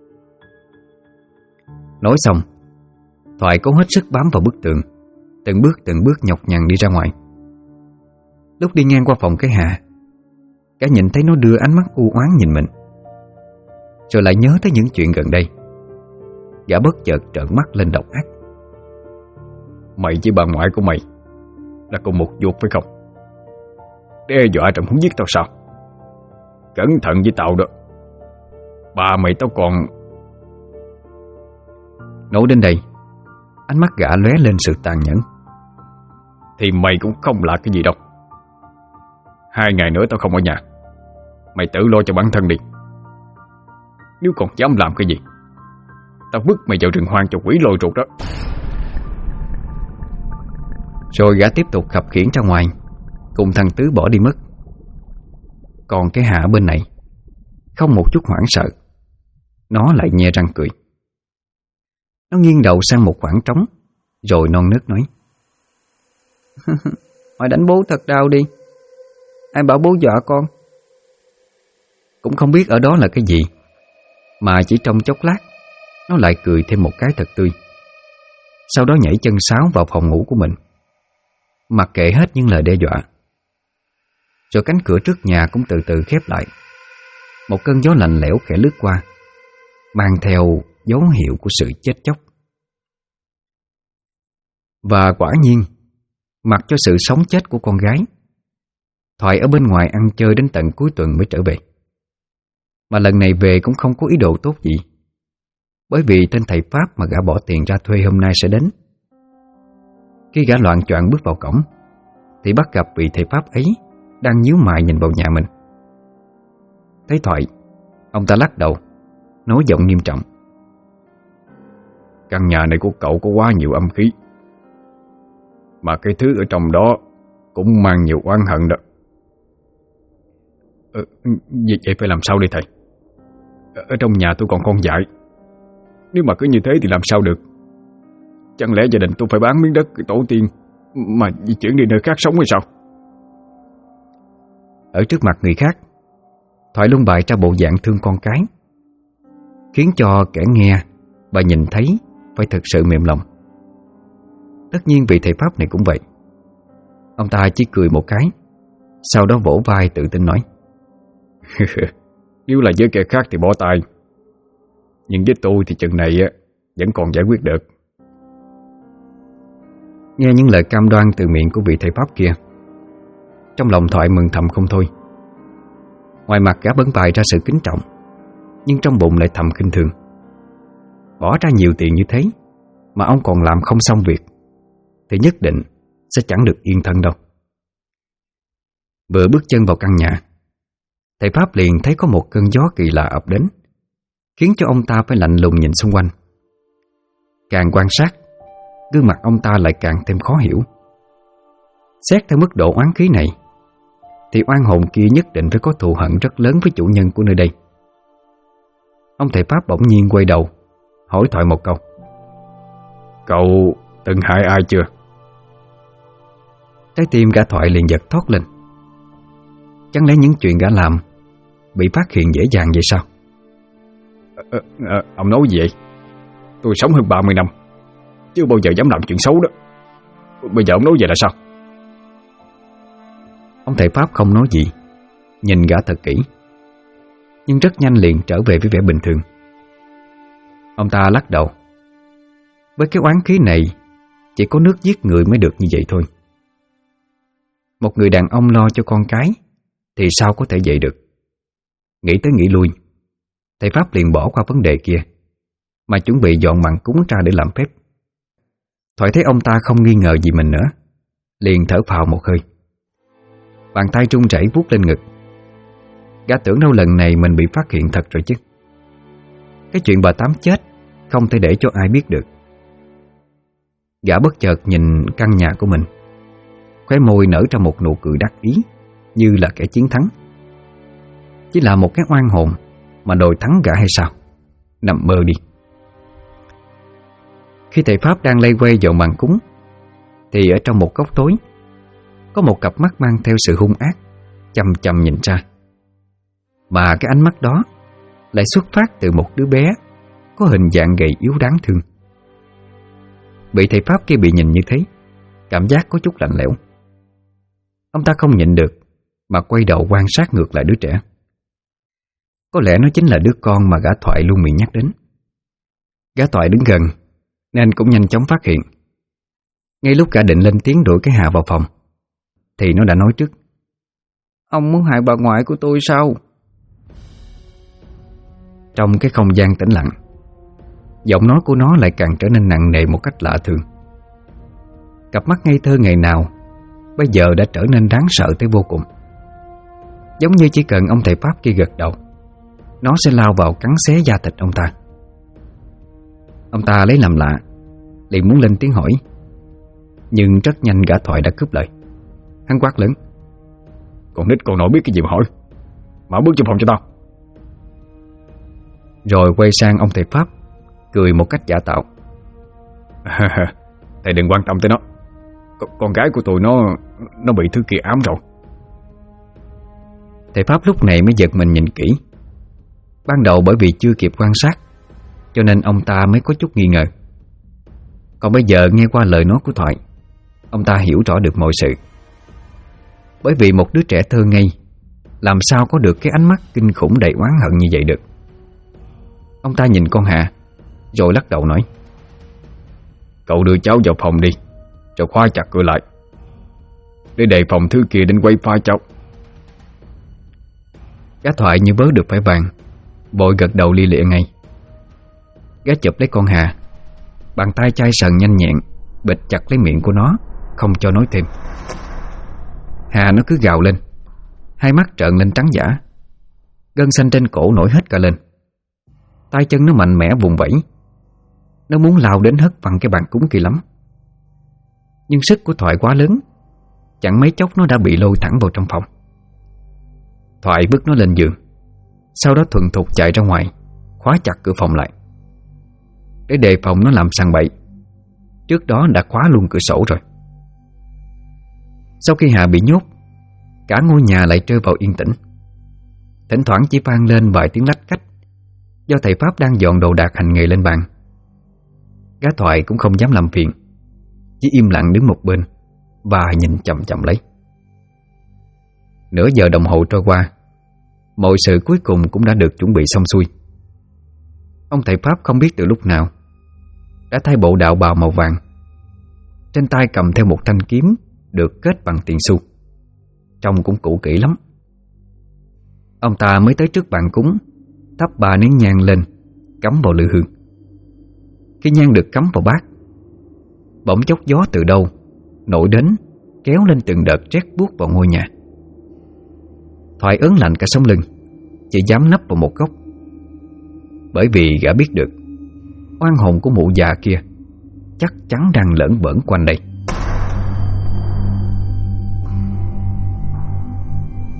Nói xong, Thoại cố hết sức bám vào bức tường, từng bước nhọc nhằn đi ra ngoài. Lúc đi ngang qua phòng cái Hà, cả nhìn thấy nó đưa ánh mắt u oán nhìn mình. Rồi lại nhớ tới những chuyện gần đây. Gã bất chợt trợn mắt lên độc ác. Mày với bà ngoại của mày là cùng một ruột phải không? Đe dọa rằng muốn giết tao sao? Cẩn thận với tao đó. Bà mày tao còn... Nói đến đây, ánh mắt gã lóe lên sự tàn nhẫn. Thì mày cũng không là cái gì đâu. 2 ngày nữa tao không ở nhà. Mày tự lo cho bản thân đi. Nếu còn dám làm cái gì, tao vứt mày vào rừng hoang cho quỷ lôi ruột đó. Rồi gã tiếp tục khập khiễng ra ngoài, cùng thằng Tứ bỏ đi mất. Còn cái Hạ bên này không một chút hoảng sợ, nó lại nhe răng cười. Nó nghiêng đầu sang một khoảng trống, rồi non nớt nói. Mày đánh bố thật đau đi. Ai bảo bố dọa con? Cũng không biết ở đó là cái gì, mà chỉ trong chốc lát nó lại cười thêm một cái thật tươi. Sau đó nhảy chân sáo vào phòng ngủ của mình, mặc kệ hết những lời đe dọa. Rồi cánh cửa trước nhà cũng từ từ khép lại. Một cơn gió lạnh lẽo khẽ lướt qua, mang theo dấu hiệu của sự chết chóc. Và quả nhiên, mặc cho sự sống chết của con gái, Thoại ở bên ngoài ăn chơi đến tận cuối tuần mới trở về. Mà lần này về cũng không có ý đồ tốt gì, bởi vì tên thầy Pháp mà gã bỏ tiền ra thuê hôm nay sẽ đến. Khi gã loạng choạng bước vào cổng thì bắt gặp vị thầy Pháp ấy đang nhíu mày nhìn vào nhà mình. Thấy Thoại, ông ta lắc đầu, nói giọng nghiêm trọng. Căn nhà này của cậu có quá nhiều âm khí, mà cái thứ ở trong đó cũng mang nhiều oán hận đó. Vậy phải làm sao đây thầy? Ở trong nhà tôi còn con dại. Nếu mà cứ như thế thì làm sao được? Chẳng lẽ gia đình tôi phải bán miếng đất tổ tiên mà di chuyển đi nơi khác sống hay sao? Ở trước mặt người khác, Thoại luôn bày ra bộ dạng thương con cái, khiến cho kẻ nghe và nhìn thấy phải thực sự mềm lòng. Tất nhiên vị thầy Pháp này cũng vậy. Ông ta chỉ cười một cái, sau đó vỗ vai tự tin nói. Nếu là với kẻ khác thì bỏ tay, nhưng với tôi thì chừng này vẫn còn giải quyết được. Nghe những lời cam đoan từ miệng của vị thầy Pháp kia, trong lòng Thoại mừng thầm không thôi. Ngoài mặt gã bấn bày ra sự kính trọng, nhưng trong bụng lại thầm khinh thường. Bỏ ra nhiều tiền như thế mà ông còn làm không xong việc thì nhất định sẽ chẳng được yên thân đâu. Vừa bước chân vào căn nhà, thầy Pháp liền thấy có một cơn gió kỳ lạ ập đến, khiến cho ông ta phải lạnh lùng nhìn xung quanh. Càng quan sát, gương mặt ông ta lại càng thêm khó hiểu. Xét theo mức độ oán khí này thì oan hồn kia nhất định phải có thù hận rất lớn với chủ nhân của nơi đây. Ông thầy Pháp bỗng nhiên quay đầu hỏi Thoại một câu: Cậu từng hại ai chưa? Trái tim gã Thoại liền giật thót lên. Chẳng lẽ những chuyện gã làm bị phát hiện dễ dàng vậy sao? Ông nói gì vậy? Tôi sống hơn 30 năm, chưa bao giờ dám làm chuyện xấu đó. Bây giờ ông nói vậy là sao? Ông thầy Pháp không nói gì, nhìn gã thật kỹ, nhưng rất nhanh liền trở về với vẻ bình thường. Ông ta lắc đầu: Với cái oán khí này, chỉ có nước giết người mới được như vậy thôi. Một người đàn ông lo cho con cái thì sao có thể vậy được? Nghĩ tới nghĩ lui, thầy Pháp liền bỏ qua vấn đề kia, mà chuẩn bị dọn mặn cúng ra để làm phép. Thoại thấy ông ta không nghi ngờ gì mình nữa, liền thở phào một hơi. Bàn tay run rẩy vuốt lên ngực. Gã tưởng đâu lần này mình bị phát hiện thật rồi chứ. Cái chuyện bà Tám chết không thể để cho ai biết được. Gã bất chợt nhìn căn nhà của mình, khóe môi nở ra một nụ cười đắc ý, như là kẻ chiến thắng. Chỉ là một cái oan hồn mà đòi thắng gã hay sao? Nằm mơ đi. Khi thầy Pháp đang lây quay dọn màn cúng, thì ở trong một góc tối có một cặp mắt mang theo sự hung ác chằm chằm nhìn ra. Mà cái ánh mắt đó lại xuất phát từ một đứa bé có hình dạng gầy yếu đáng thương. Bị thầy Pháp kia bị nhìn như thế, cảm giác có chút lạnh lẽo. Ông ta không nhịn được mà quay đầu quan sát ngược lại đứa trẻ. Có lẽ nó chính là đứa con mà gã Thoại luôn miệng nhắc đến. Gã Thoại đứng gần nên cũng nhanh chóng phát hiện. Ngay lúc gã định lên tiếng đuổi cái Hà vào phòng thì nó đã nói trước: Ông muốn hại bà ngoại của tôi sao? Trong cái không gian tĩnh lặng, giọng nói của nó lại càng trở nên nặng nề một cách lạ thường. Cặp mắt ngây thơ ngày nào bây giờ đã trở nên đáng sợ tới vô cùng. Giống như chỉ cần ông thầy Pháp kia gật đầu, nó sẽ lao vào cắn xé da thịt ông ta. Ông ta lấy làm lạ, liền muốn lên tiếng hỏi, nhưng rất nhanh gã Thoại đã cướp lời. Hắn quát lớn: Con nít con nổi biết cái gì mà hỏi? Mở bước trong phòng cho tao. Rồi quay sang ông thầy Pháp, cười một cách giả tạo: Thầy đừng quan tâm tới nó. Con gái của tôi nó bị thứ kia ám rồi. Thầy Pháp lúc này mới giật mình nhìn kỹ. Ban đầu bởi vì chưa kịp quan sát, cho nên ông ta mới có chút nghi ngờ. Còn bây giờ nghe qua lời nói của Thoại, ông ta hiểu rõ được mọi sự. Bởi vì một đứa trẻ thơ ngây làm sao có được cái ánh mắt kinh khủng đầy oán hận như vậy được. Ông ta nhìn con Hà rồi lắc đầu nói: Cậu đưa cháu vào phòng đi, rồi khóa chặt cửa lại, để đề phòng thứ kia đến quay phá cháu. Gã Thoại như vớ được phải vàng, vội gật đầu li lịa ngay. Gã chụp lấy con Hà, bàn tay chai sần nhanh nhẹn bịt chặt lấy miệng của nó, không cho nói thêm. Hà nó cứ gào lên, hai mắt trợn lên trắng dã, gân xanh trên cổ nổi hết cả lên. Tay chân nó mạnh mẽ vùng vẫy, nó muốn lao đến hất văng cái bàn cúng kia lắm. Nhưng sức của Thoại quá lớn, chẳng mấy chốc nó đã bị lôi thẳng vào trong phòng. Thoại bứt nó lên giường, sau đó thuần thục chạy ra ngoài, khóa chặt cửa phòng lại, để đề phòng nó làm sằng bậy. Trước đó đã khóa luôn cửa sổ rồi. Sau khi Hà bị nhốt, cả ngôi nhà lại rơi vào yên tĩnh. Thỉnh thoảng chỉ vang lên vài tiếng lách cách, do thầy Pháp đang dọn đồ đạc hành nghề lên bàn. Gã Thoại cũng không dám làm phiền, chỉ im lặng đứng một bên và nhìn chằm chằm lấy. Nửa giờ đồng hồ trôi qua, mọi sự cuối cùng cũng đã được chuẩn bị xong xuôi. Ông thầy Pháp không biết từ lúc nào đã thay bộ đạo bào màu vàng, trên tay cầm theo một thanh kiếm được kết bằng tiền xu, trông cũng cũ kỹ lắm. Ông ta mới tới trước bàn cúng, thắp 3 nén nhang lên, cắm vào lư hương. Khi nhang được cắm vào bát, bỗng chốc gió từ đâu nổi đến, kéo lên từng đợt rét buốt vào ngôi nhà. Thoại ớn lạnh cả sống lưng, chỉ dám nấp vào một góc. Bởi vì gã biết được oan hồn của mụ già kia chắc chắn đang lởn vởn quanh đây.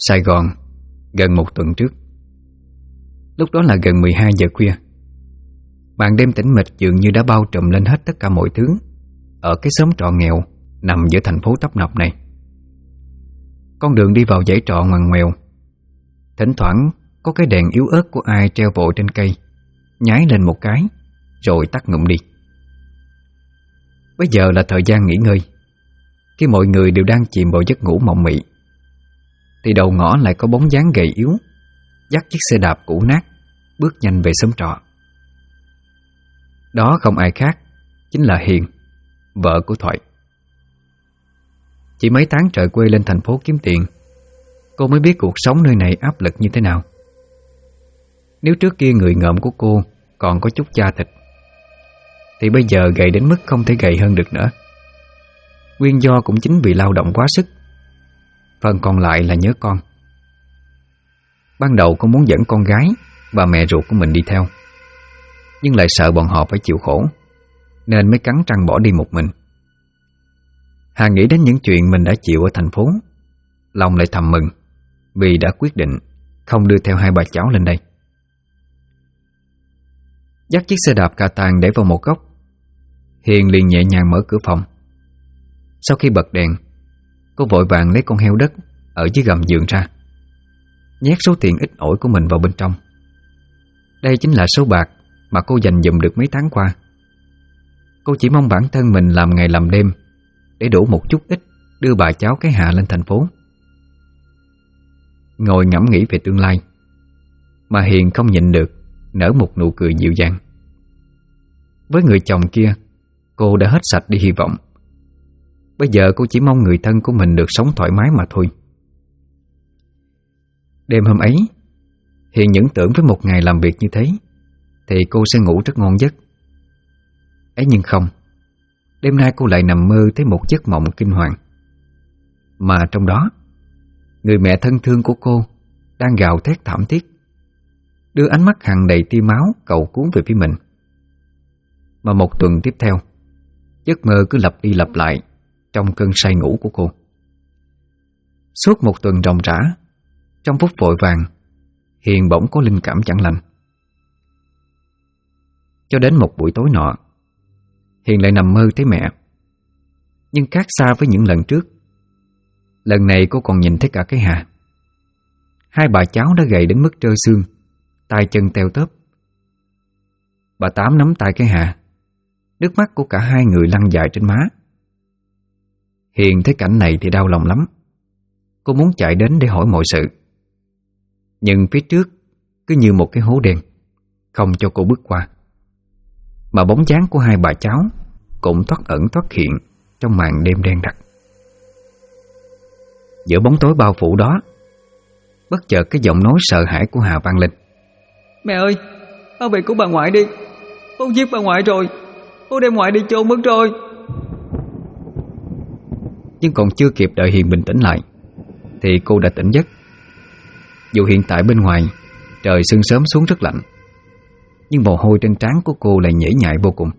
Sài Gòn, gần một tuần trước. Lúc đó là gần 12 giờ khuya. Màn đêm tĩnh mịch dường như đã bao trùm lên hết tất cả mọi thứ ở cái xóm trọ nghèo nằm giữa thành phố tấp nập này. Con đường đi vào dãy trọ ngoằn ngoèo. Thỉnh thoảng có cái đèn yếu ớt của ai treo vội trên cây, nháy lên một cái rồi tắt ngụm đi. Bây giờ là thời gian nghỉ ngơi. Khi mọi người đều đang chìm vào giấc ngủ mộng mị, thì đầu ngõ lại có bóng dáng gầy yếu dắt chiếc xe đạp cũ nát bước nhanh về xóm trọ. Đó không ai khác chính là Hiền, vợ của Thoại. Chỉ mấy tháng trời quê lên thành phố kiếm tiền, cô mới biết cuộc sống nơi này áp lực như thế nào. Nếu trước kia người ngợm của cô còn có chút da thịt, thì bây giờ gầy đến mức không thể gầy hơn được nữa. Nguyên do cũng chính vì lao động quá sức, phần còn lại là nhớ con. Ban đầu cô muốn dẫn con gái và mẹ ruột của mình đi theo, nhưng lại sợ bọn họ phải chịu khổ, nên mới cắn răng bỏ đi một mình. Hà nghĩ đến những chuyện mình đã chịu ở thành phố, lòng lại thầm mừng vì đã quyết định không đưa theo hai bà cháu lên đây. Dắt chiếc xe đạp cà tàng để vào một góc, Hiền liền nhẹ nhàng mở cửa phòng. Sau khi bật đèn, cô vội vàng lấy con heo đất ở dưới gầm giường ra, nhét số tiền ít ỏi của mình vào bên trong. Đây chính là số bạc mà cô dành dụm được mấy tháng qua. Cô chỉ mong bản thân mình làm ngày làm đêm để đủ một chút ít đưa bà cháu cái Hà lên thành phố. Ngồi ngẫm nghĩ về tương lai, mà Hiền không nhịn được nở một nụ cười dịu dàng. Với người chồng kia, cô đã hết sạch đi hy vọng. Bây giờ cô chỉ mong người thân của mình được sống thoải mái mà thôi. Đêm hôm ấy, Hiền những tưởng với một ngày làm việc như thế thì cô sẽ ngủ rất ngon giấc. Ấy nhưng không, đêm nay cô lại nằm mơ thấy một giấc mộng kinh hoàng. Mà trong đó, người mẹ thân thương của cô đang gào thét thảm thiết, đưa ánh mắt hằn đầy tia máu cầu cứu về phía mình. Mà một tuần tiếp theo, giấc mơ cứ lặp đi lặp lại trong cơn say ngủ của cô. Suốt một tuần ròng rã, trong phút vội vàng, Hiền bỗng có linh cảm chẳng lành. Cho đến một buổi tối nọ, Hiền lại nằm mơ thấy mẹ. Nhưng khác xa với những lần trước, lần này cô còn nhìn thấy cả cái Hà. Hai bà cháu đã gầy đến mức trơ xương, tay chân teo tóp. Bà Tám nắm tay cái Hà, nước mắt của cả hai người lăn dài trên má. Hiền thấy cảnh này thì đau lòng lắm. Cô muốn chạy đến để hỏi mọi sự, nhưng phía trước cứ như một cái hố đen, không cho cô bước qua. Mà bóng dáng của hai bà cháu cũng thoát ẩn thoát hiện trong màn đêm đen đặc. Giữa bóng tối bao phủ đó, bất chợt cái giọng nói sợ hãi của Hà vang lên. Mẹ ơi, bao bì của bà ngoại đi. Bố giết bà ngoại rồi. Bố đem ngoại đi chôn mất rồi. Nhưng còn chưa kịp đợi Hiền bình tĩnh lại thì cô đã tỉnh giấc. Dù hiện tại bên ngoài trời sương sớm xuống rất lạnh, nhưng mồ hôi trên trán của cô lại nhễ nhại vô cùng.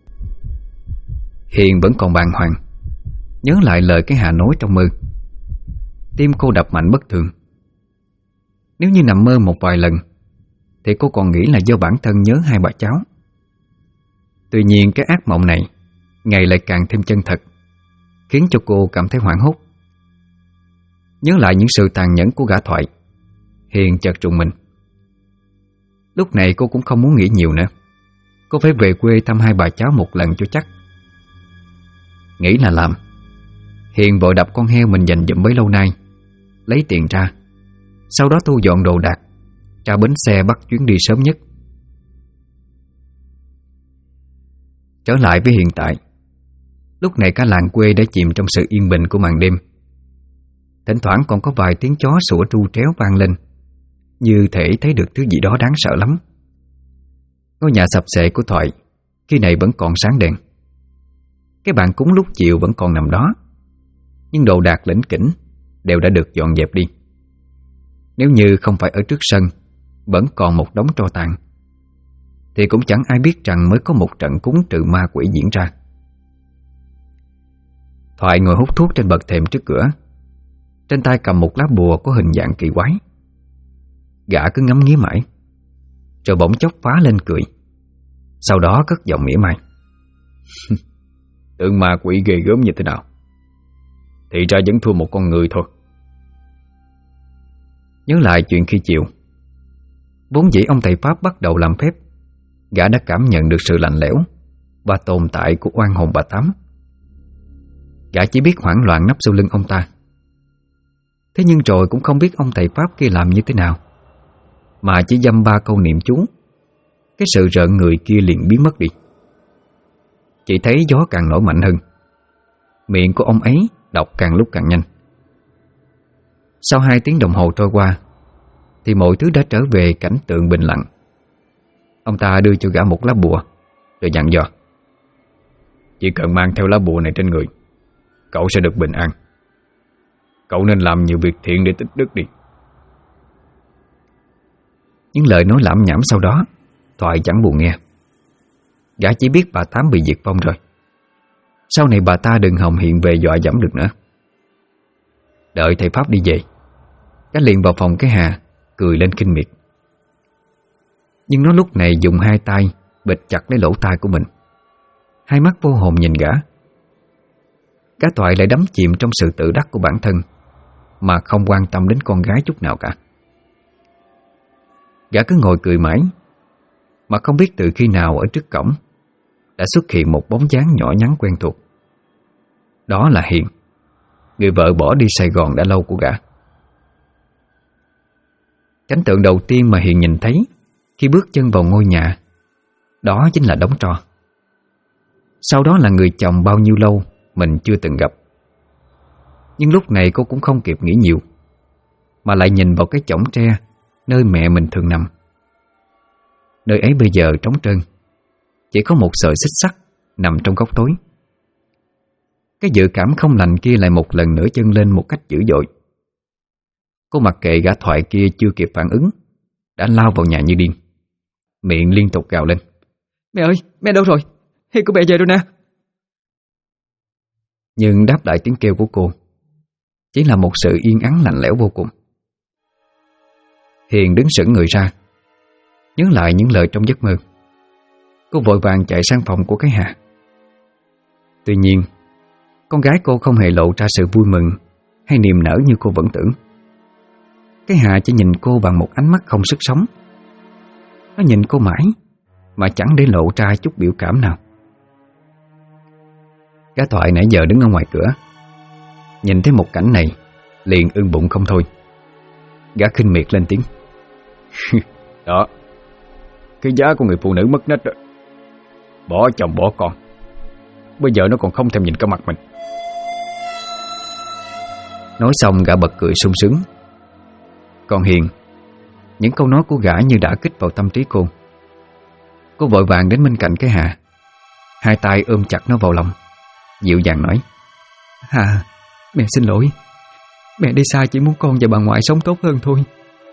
Hiền vẫn còn bàng hoàng, nhớ lại lời cái Hà nói trong mơ. Tim cô đập mạnh bất thường. Nếu như nằm mơ một vài lần thì cô còn nghĩ là do bản thân nhớ hai bà cháu. Tuy nhiên cái ác mộng này ngày lại càng thêm chân thật, khiến cho cô cảm thấy hoảng hốt. Nhớ lại những sự tàn nhẫn của gã Thoại, Hiền chợt rùng mình. Lúc này cô cũng không muốn nghĩ nhiều nữa. Cô phải về quê thăm hai bà cháu một lần cho chắc. Nghĩ là làm, Hiền vội đập con heo mình dành dụm bấy lâu nay, lấy tiền ra, sau đó thu dọn đồ đạc, ra bến xe bắt chuyến đi sớm nhất. Trở lại với hiện tại, lúc này cả làng quê đã chìm trong sự yên bình của màn đêm. Thỉnh thoảng còn có vài tiếng chó sủa tru tréo vang lên, như thể thấy được thứ gì đó đáng sợ lắm. Ngôi nhà sập xệ của Thoại khi này vẫn còn sáng đèn. Cái bàn cúng lúc chiều vẫn còn nằm đó, nhưng đồ đạc lỉnh kỉnh đều đã được dọn dẹp đi. Nếu như không phải ở trước sân vẫn còn một đống tro tàn, thì cũng chẳng ai biết rằng mới có một trận cúng trừ ma quỷ diễn ra. Thoại ngồi hút thuốc trên bậc thềm trước cửa. trên tay cầm một lá bùa có hình dạng kỳ quái. Gã cứ ngắm nghía mãi, rồi bỗng chốc phá lên cười. Sau đó cất giọng mỉa mai: Tượng ma quỷ ghê gớm như thế nào, thì ra vẫn thua một con người thôi. Nhớ lại chuyện khi chiều, vốn dĩ ông thầy Pháp bắt đầu làm phép, gã đã cảm nhận được sự lạnh lẽo và tồn tại của oan hồn bà Tám. Gã chỉ biết hoảng loạn nấp sau lưng ông ta. Thế nhưng rồi cũng không biết ông thầy Pháp kia làm như thế nào, mà chỉ dăm ba câu niệm chú, cái sự rợn người kia liền biến mất đi. Chỉ thấy gió càng nổi mạnh hơn, miệng của ông ấy đọc càng lúc càng nhanh. Sau 2 tiếng đồng hồ trôi qua thì mọi thứ đã trở về cảnh tượng bình lặng. Ông ta đưa cho gã một lá bùa, rồi dặn dò: Chỉ cần mang theo lá bùa này trên người, cậu sẽ được bình an. Cậu nên làm nhiều việc thiện để tích đức đi. Những lời nói lảm nhảm sau đó Thoại chẳng buồn nghe. Gã chỉ biết bà Tám bị diệt vong rồi. Sau này bà ta đừng hòng hiện về dọa dẫm được nữa. Đợi thầy Pháp đi về, gã liền vào phòng cái Hà, cười lên khinh miệt. Nhưng nó lúc này dùng 2 tay bịt chặt lấy lỗ tai của mình, hai mắt vô hồn nhìn gã. Gã Thoại lại đắm chìm trong sự tự đắc của bản thân, mà không quan tâm đến con gái chút nào cả. Gã cứ ngồi cười mãi, mà không biết từ khi nào ở trước cổng đã xuất hiện một bóng dáng nhỏ nhắn quen thuộc. Đó là Hiền, người vợ bỏ đi Sài Gòn đã lâu của gã. Cảnh tượng đầu tiên mà Hiền nhìn thấy khi bước chân vào ngôi nhà, đó chính là đống tro. Sau đó là người chồng bao nhiêu lâu mình chưa từng gặp. Nhưng lúc này cô cũng không kịp nghĩ nhiều, mà lại nhìn vào cái chõng tre nơi mẹ mình thường nằm. Nơi ấy bây giờ trống trơn, chỉ có một sợi xích sắt nằm trong góc tối. Cái dự cảm không lành kia lại một lần nữa dâng lên một cách dữ dội. Cô mặc kệ gã Thoại kia chưa kịp phản ứng, đã lao vào nhà như điên, miệng liên tục gào lên: Mẹ ơi, mẹ đâu rồi? Hiền của mẹ về rồi nè. Nhưng đáp lại tiếng kêu của cô chỉ là một sự yên ắng lạnh lẽo vô cùng. Hiền đứng sững người ra, nhớ lại những lời trong giấc mơ. Cô vội vàng chạy sang phòng của cái Hà. Tuy nhiên, con gái cô không hề lộ ra sự vui mừng hay niềm nở như cô vẫn tưởng. Cái Hà chỉ nhìn cô bằng một ánh mắt không sức sống. Nó nhìn cô mãi mà chẳng để lộ ra chút biểu cảm nào. Gã Thoại nãy giờ đứng ở ngoài cửa, nhìn thấy một cảnh này liền ưng bụng không thôi. Gã khinh miệt lên tiếng: Đó, cái giá của người phụ nữ mất nết rồi. Bỏ chồng bỏ con, bây giờ nó còn không thèm nhìn cả mặt mình. Nói xong gã bật cười sung sướng. Còn Hiền, những câu nói của gã như đã kích vào tâm trí cô. Cô vội vàng đến bên cạnh cái Hà, hai tay ôm chặt nó vào lòng, dịu dàng nói: Hà, mẹ xin lỗi. Mẹ đi xa chỉ muốn con và bà ngoại sống tốt hơn thôi.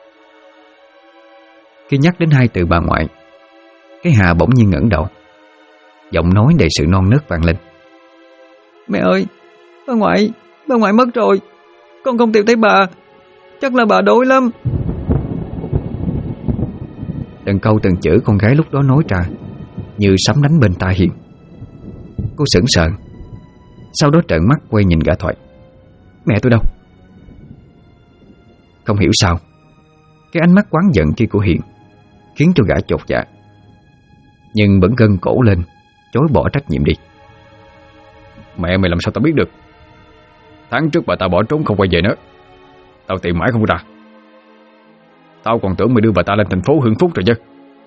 Khi nhắc đến 2 từ bà ngoại, cái Hà bỗng nhiên ngẩng đầu, giọng nói đầy sự non nớt vang lên: Mẹ ơi, bà ngoại mất rồi. Con không tìm thấy bà. Chắc là bà đói lắm. Từng câu từng chữ con gái lúc đó nói ra như sấm đánh bên tai Hiền. Cô sững sờ, sau đó trợn mắt quay nhìn gã Thoại: Mẹ tôi đâu? Không hiểu sao, cái ánh mắt oán giận kia của Hiền khiến cho gã chột dạ, nhưng vẫn gân cổ lên chối bỏ trách nhiệm đi. Mẹ mày làm sao tao biết được? Tháng trước bà ta bỏ trốn không quay về nữa, tao tìm mãi không ra. Tao còn tưởng mày đưa bà ta lên thành phố hưởng phúc rồi chứ.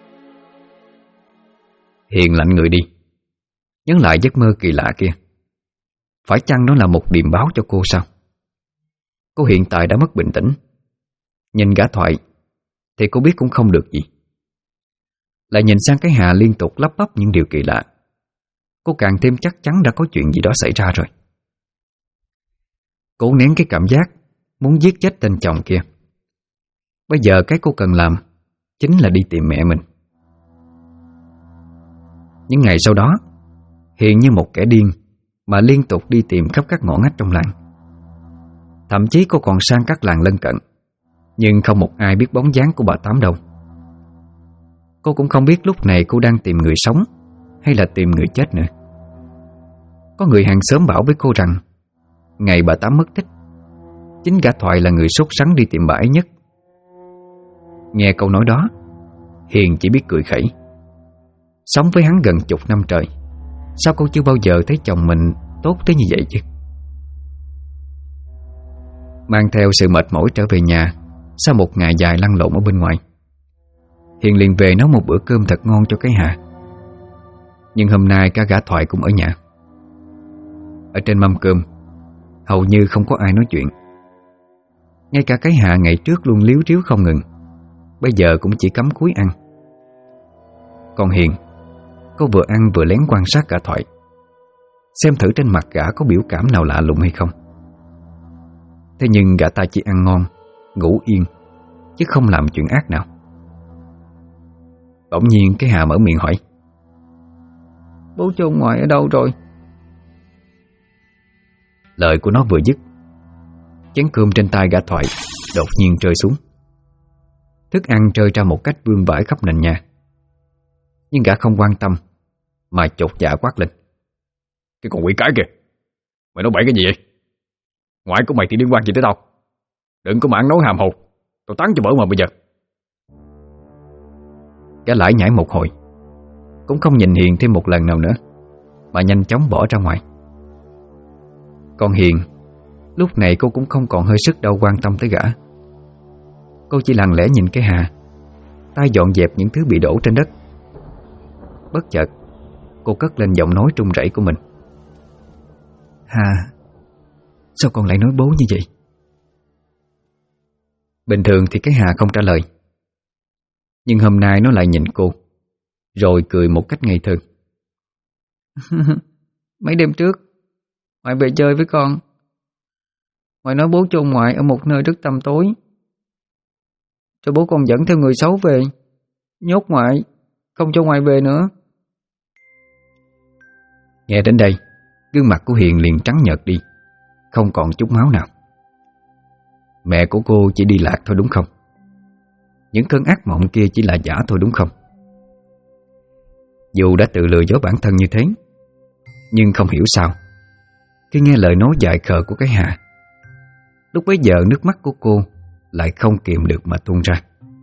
Hiền lạnh người đi, nhớ lại giấc mơ kỳ lạ kia. Phải chăng nó là một điềm báo cho cô sao? Cô hiện tại đã mất bình tĩnh. Nhìn gã Thoại thì cô biết cũng không được gì. Lại nhìn sang cái Hà liên tục lắp bắp những điều kỳ lạ, cô càng thêm chắc chắn đã có chuyện gì đó xảy ra rồi. Cố nén cái cảm giác muốn giết chết tên chồng kia. Bây giờ cái cô cần làm chính là đi tìm mẹ mình. Những ngày sau đó, Hiền như một kẻ điên mà liên tục đi tìm khắp các ngõ ngách trong làng. Thậm chí cô còn sang các làng lân cận, nhưng không một ai biết bóng dáng của bà Tám đâu. Cô cũng không biết lúc này cô đang tìm người sống hay là tìm người chết nữa. Có người hàng xóm bảo với cô rằng ngày bà Tám mất tích, chính gã Thoại là người sốt sắng đi tìm bà ấy nhất. Nghe câu nói đó, Hiền chỉ biết cười khẩy. Sống với hắn gần chục năm trời, sao cô chưa bao giờ thấy chồng mình tốt tới như vậy chứ? Mang theo sự mệt mỏi trở về nhà sau một ngày dài lăn lộn ở bên ngoài, Hiền liền về nấu một bữa cơm thật ngon cho cái Hà. Nhưng hôm nay cả gã Thoại cũng ở nhà. Ở trên mâm cơm hầu như không có ai nói chuyện. Ngay cả cái Hà ngày trước luôn líu ríu không ngừng, bây giờ cũng chỉ cắm cúi ăn. Còn Hiền, cô vừa ăn vừa lén quan sát gã Thoại, xem thử trên mặt gã có biểu cảm nào lạ lùng hay không. Thế nhưng gã ta chỉ ăn ngon, ngủ yên, chứ không làm chuyện ác nào. Bỗng nhiên cái Hà mở miệng hỏi: Bố cho ông ngoại ở đâu rồi? Lời của nó vừa dứt, chén cơm trên tay gã Thoại đột nhiên rơi xuống. Thức ăn rơi ra một cách vương vãi khắp nền nhà. Nhưng gã không quan tâm, mà chột dạ quát lên: Cái con quỷ cái kìa, mày nói bậy cái gì vậy? Ngoại của mày thì liên quan gì tới tao? Đừng có mà ăn nói hàm hồ, tao tán cho bở mà bây giờ. Gã lải nhải một hồi, cũng không nhìn Hiền thêm một lần nào nữa, mà nhanh chóng bỏ ra ngoài. Còn Hiền, lúc này cô cũng không còn hơi sức đâu quan tâm tới gã. Cô chỉ lặng lẽ nhìn cái Hà, tay dọn dẹp những thứ bị đổ trên đất. Bất chợt, cô cất lên giọng nói trung rẩy của mình: Hà, sao con lại nói bố như vậy? Bình thường thì cái Hà không trả lời, nhưng hôm nay nó lại nhìn cô, rồi cười một cách ngây thơ. Mấy đêm trước ngoại về chơi với con. Ngoại nói bố cho ông ngoại ở một nơi rất tăm tối, cho bố con dẫn theo người xấu về, nhốt ngoại, không cho ngoại về nữa. Nghe đến đây, gương mặt của Hiền liền trắng nhợt đi, không còn chút máu nào. Mẹ của cô chỉ đi lạc thôi đúng không? Những cơn ác mộng kia chỉ là giả thôi đúng không? Dù đã tự lừa dối bản thân như thế, nhưng không hiểu sao, khi nghe lời nói dại khờ của cái Hà, lúc bấy giờ nước mắt của cô lại không kiềm được mà tuôn ra.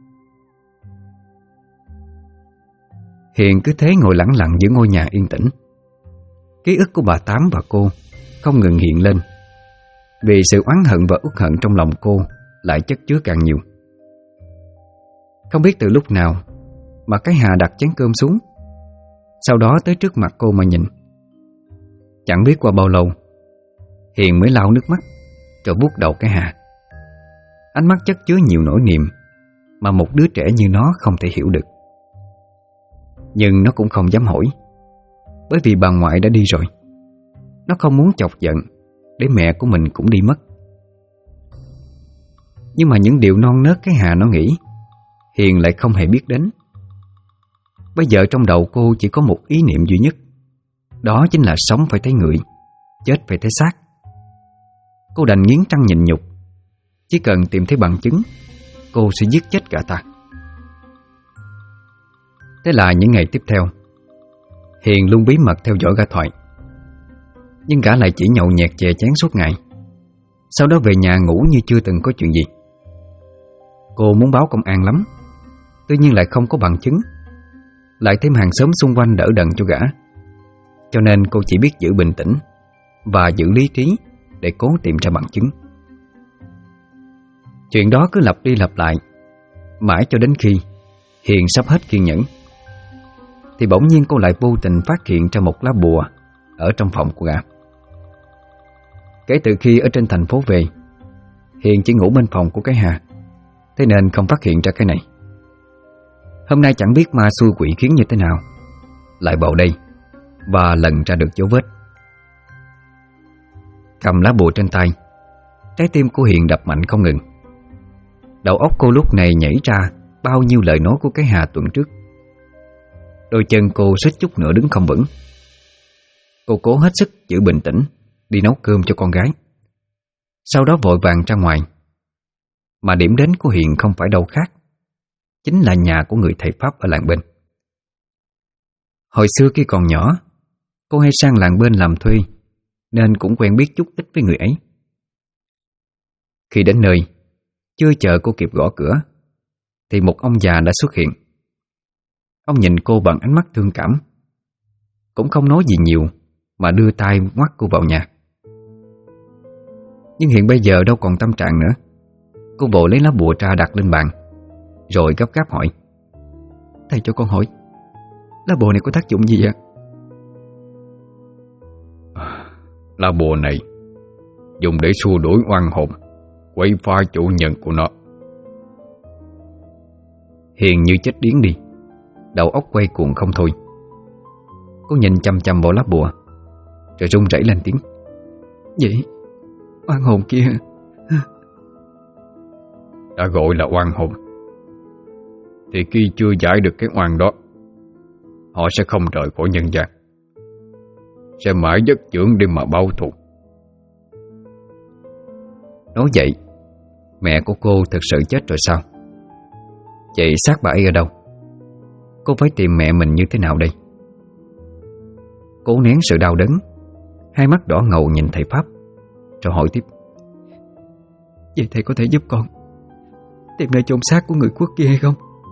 Hiền cứ thế ngồi lẳng lặng giữa ngôi nhà yên tĩnh. Ký ức của bà Tám và cô không ngừng hiện lên, vì sự oán hận và uất hận trong lòng cô lại chất chứa càng nhiều. Không biết từ lúc nào mà cái Hà đặt chén cơm xuống, sau đó tới trước mặt cô mà nhìn. Chẳng biết qua bao lâu, Hiền mới lau nước mắt rồi vuốt đầu cái Hà. Ánh mắt chất chứa nhiều nỗi niềm mà một đứa trẻ như nó không thể hiểu được. Nhưng nó cũng không dám hỏi, bởi vì bà ngoại đã đi rồi. Nó không muốn chọc giận để mẹ của mình cũng đi mất. Nhưng mà những điều non nớt cái Hà nó nghĩ, Hiền lại không hề biết đến. Bây giờ trong đầu cô chỉ có một ý niệm duy nhất, đó chính là sống phải thấy người, chết phải thấy xác. Cô đành nghiến răng nhịn nhục. Chỉ cần tìm thấy bằng chứng, cô sẽ giết chết cả ta. Thế là những ngày tiếp theo, Hiền luôn bí mật theo dõi gã Thoại. Nhưng gã lại chỉ nhậu nhẹt chè chén suốt ngày, sau đó về nhà ngủ như chưa từng có chuyện gì. Cô muốn báo công an lắm, tuy nhiên lại không có bằng chứng, lại thêm hàng xóm xung quanh đỡ đần cho gã. Cho nên cô chỉ biết giữ bình tĩnh và giữ lý trí để cố tìm ra bằng chứng. Chuyện đó cứ lặp đi lặp lại, mãi cho đến khi Hiền sắp hết kiên nhẫn, thì bỗng nhiên cô lại vô tình phát hiện ra một lá bùa ở trong phòng của gã. Kể từ khi ở trên thành phố về, Hiền chỉ ngủ bên phòng của cái Hà, thế nên không phát hiện ra cái này. Hôm nay chẳng biết ma xui quỷ khiến như thế nào, lại vào đây và lần ra được dấu vết. Cầm lá bùa trên tay, trái tim của Hiền đập mạnh không ngừng. Đầu óc cô lúc này nhảy ra bao nhiêu lời nói của cái Hà tuần trước. Đôi chân cô suýt chút nữa đứng không vững. Cô cố hết sức giữ bình tĩnh đi nấu cơm cho con gái. Sau đó vội vàng ra ngoài. Mà điểm đến của Hiền không phải đâu khác, chính là nhà của người thầy Pháp ở làng bên. Hồi xưa khi còn nhỏ, cô hay sang làng bên làm thuê, nên cũng quen biết chút ít với người ấy. Khi đến nơi, chưa chờ cô kịp gõ cửa, thì một ông già đã xuất hiện. Ông nhìn cô bằng ánh mắt thương cảm, cũng không nói gì nhiều mà đưa tay ngoắt cô vào nhà. Nhưng hiện bây giờ đâu còn tâm trạng nữa. Cô vội lấy lá bùa ra đặt lên bàn, rồi gấp gáp hỏi: "Thầy cho con hỏi, lá bùa này có tác dụng gì ạ?" Lá bùa này dùng để xua đuổi oan hồn, quấy phá chủ nhân của nó. Hiền như chết điếng đi, đầu óc quay cuồng không thôi. Cô nhìn chăm chăm vào lá bùa, rồi run rẩy lên tiếng: "Vậy oan hồn kia..." Đã gọi là oan hồn thì khi chưa giải được cái oan đó, họ sẽ không rời khỏi nhân gian, sẽ mãi vất vưởng để mà báo thù. Nói vậy, mẹ của cô thực sự chết rồi sao? Vậy xác bà ấy ở đâu? Cô phải tìm mẹ mình như thế nào đây? Cố nén sự đau đớn, hai mắt đỏ ngầu nhìn thầy Pháp, rồi hỏi tiếp: "Vậy thầy có thể giúp con tìm nơi chôn xác của người quốc kia hay không?"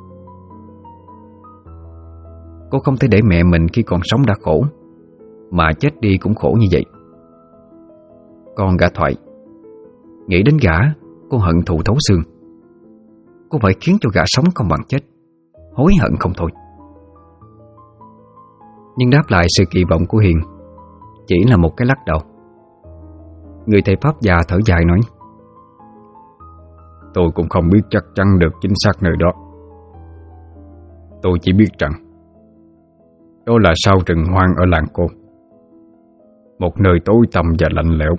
Cô không thể để mẹ mình khi còn sống đã khổ, mà chết đi cũng khổ như vậy. Còn gã Thoại, nghĩ đến gã, cô hận thù thấu xương. Cô phải khiến cho gã sống không bằng chết, hối hận không thôi. Nhưng đáp lại sự kỳ vọng của Hiền chỉ là một cái lắc đầu. Người thầy Pháp già thở dài nói: Tôi cũng không biết chắc chắn được chính xác nơi đó. Tôi chỉ biết rằng đó là sau rừng hoang ở làng cô, một nơi tối tăm và lạnh lẽo.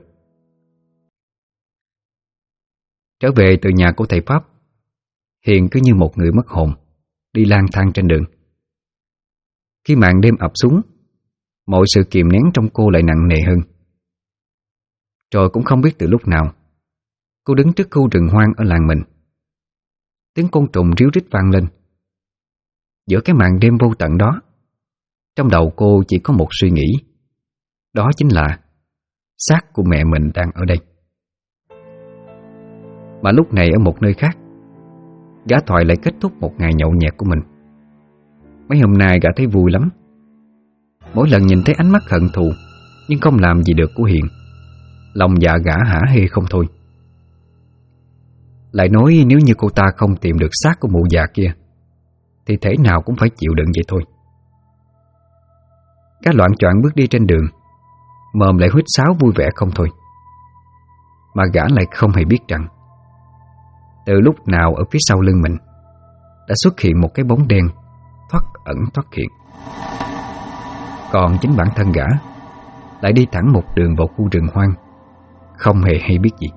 Trở về từ nhà của thầy Pháp, Hiền cứ như một người mất hồn, đi lang thang trên đường. Khi màn đêm ập xuống, mọi sự kìm nén trong cô lại nặng nề hơn. Rồi cũng không biết từ lúc nào, cô đứng trước khu rừng hoang ở làng mình. Tiếng côn trùng ríu rít vang lên. Giữa cái màn đêm vô tận đó, trong đầu cô chỉ có một suy nghĩ, đó chính là xác của mẹ mình đang ở đây. Mà lúc này ở một nơi khác, gã Thoại lại kết thúc một ngày nhậu nhẹt của mình. Mấy hôm nay gã thấy vui lắm. Mỗi lần nhìn thấy ánh mắt hận thù nhưng không làm gì được của Hiền, lòng dạ gã hả hê không thôi. Lại nói nếu như cô ta không tìm được xác của mụ già kia thì thể nào cũng phải chịu đựng vậy thôi. Gã loạng choạng bước đi trên đường, mồm lại huýt sáo vui vẻ không thôi. Mà gã lại không hề biết rằng từ lúc nào ở phía sau lưng mình đã xuất hiện một cái bóng đen thoắt ẩn thoắt hiện. Còn chính bản thân gã lại đi thẳng một đường vào khu rừng hoang, không hề hay biết gì.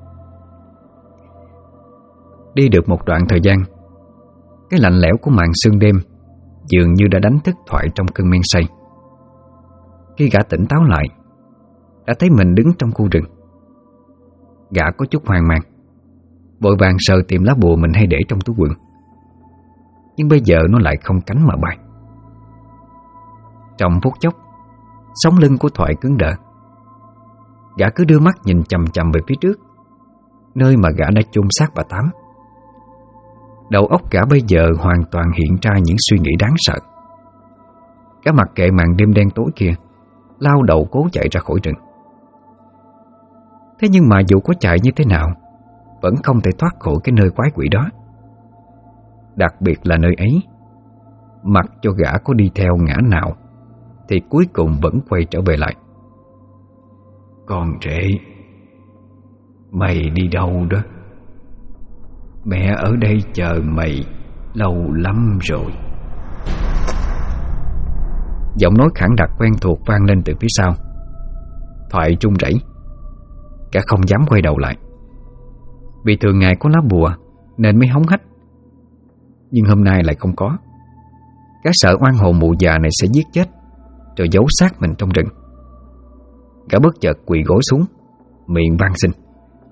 Đi được một đoạn thời gian, cái lạnh lẽo của màn sương đêm dường như đã đánh thức Thoại trong cơn men say. Khi gã tỉnh táo lại, đã thấy mình đứng trong khu rừng. Gã có chút hoang mang, vội vàng sờ tìm lá bùa mình hay để trong túi quần. Nhưng bây giờ nó lại không cánh mà bay. Trong phút chốc, sống lưng của Thoại cứng đờ. Gã cứ đưa mắt nhìn chằm chằm về phía trước, nơi mà gã đã chôn xác bà Tám. Đầu óc gã bây giờ hoàn toàn hiện ra những suy nghĩ đáng sợ. Gã mặc kệ màn đêm đen tối kia, lao đầu cố chạy ra khỏi rừng. Thế nhưng mà dù có chạy như thế nào, vẫn không thể thoát khỏi cái nơi quái quỷ đó. Đặc biệt là nơi ấy, mặc cho gã có đi theo ngã nào thì cuối cùng vẫn quay trở về lại. Con rể, mày đi đâu đó? Mẹ ở đây chờ mày lâu lắm rồi. Giọng nói khẳng đặc quen thuộc vang lên từ phía sau. Thoại run rẩy, cả không dám quay đầu lại. Vì thường ngày có lá bùa nên mới hống hách, nhưng hôm nay lại không có. Gã sợ oan hồn mụ già này sẽ giết chết rồi giấu xác mình trong rừng. Gã bất chợt quỳ gối xuống, miệng van xin: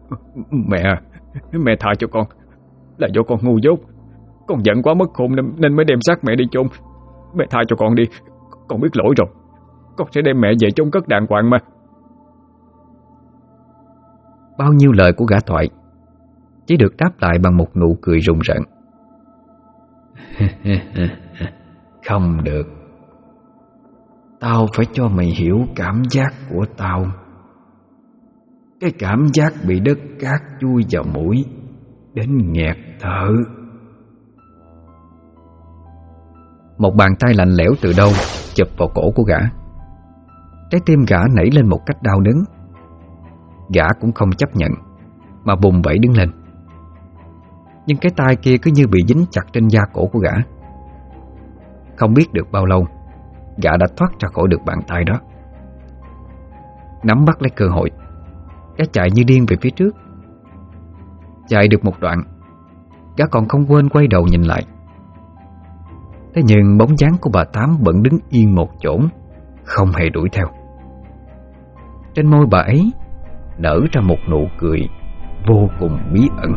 Mẹ tha cho con. Là do con ngu dốt. Con giận quá mất khôn nên mới đem xác mẹ đi chôn. Mẹ tha cho con đi. Con biết lỗi rồi. Con sẽ đem mẹ về chôn cất đàng hoàng mà. Bao nhiêu lời của gã Thoại chỉ được đáp lại bằng một nụ cười rùng rợn. Không được. Tao phải cho mày hiểu cảm giác của tao. Cái cảm giác bị đất cát chui vào mũi đến nghẹt thở. Một bàn tay lạnh lẽo từ đâu chụp vào cổ của gã. Trái tim gã nảy lên một cách đau đớn. Gã cũng không chấp nhận mà bùng bẩy đứng lên. Nhưng cái tay kia cứ như bị dính chặt trên da cổ của gã. Không biết được bao lâu, gã đã thoát ra khỏi được bàn tay đó. Nắm bắt lấy cơ hội, gã chạy như điên về phía trước. Chạy được một đoạn, gã còn không quên quay đầu nhìn lại. Thế nhưng bóng dáng của bà Tám vẫn đứng yên một chỗ, không hề đuổi theo. Trên môi bà ấy nở ra một nụ cười vô cùng bí ẩn.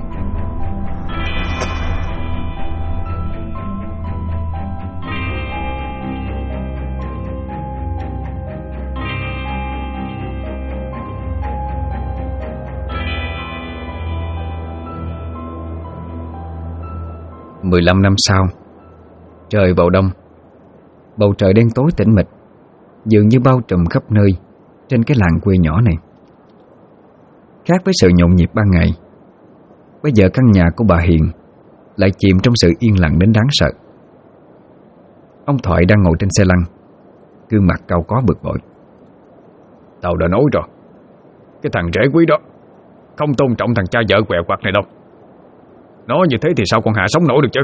Mười 15 năm sau, trời vào đông, bầu trời đen tối tĩnh mịch, dường như bao trùm khắp nơi trên cái làng quê nhỏ này. Khác với sự nhộn nhịp ban ngày, bây giờ căn nhà của bà Hiền lại chìm trong sự yên lặng đến đáng sợ. Ông Thoại đang ngồi trên xe lăn, gương mặt cau có bực bội. Tao đã nói rồi, cái thằng rể quý đó không tôn trọng thằng cha vợ quẹo quặt này đâu. Nó như thế thì sao con Hà sống nổi được chứ?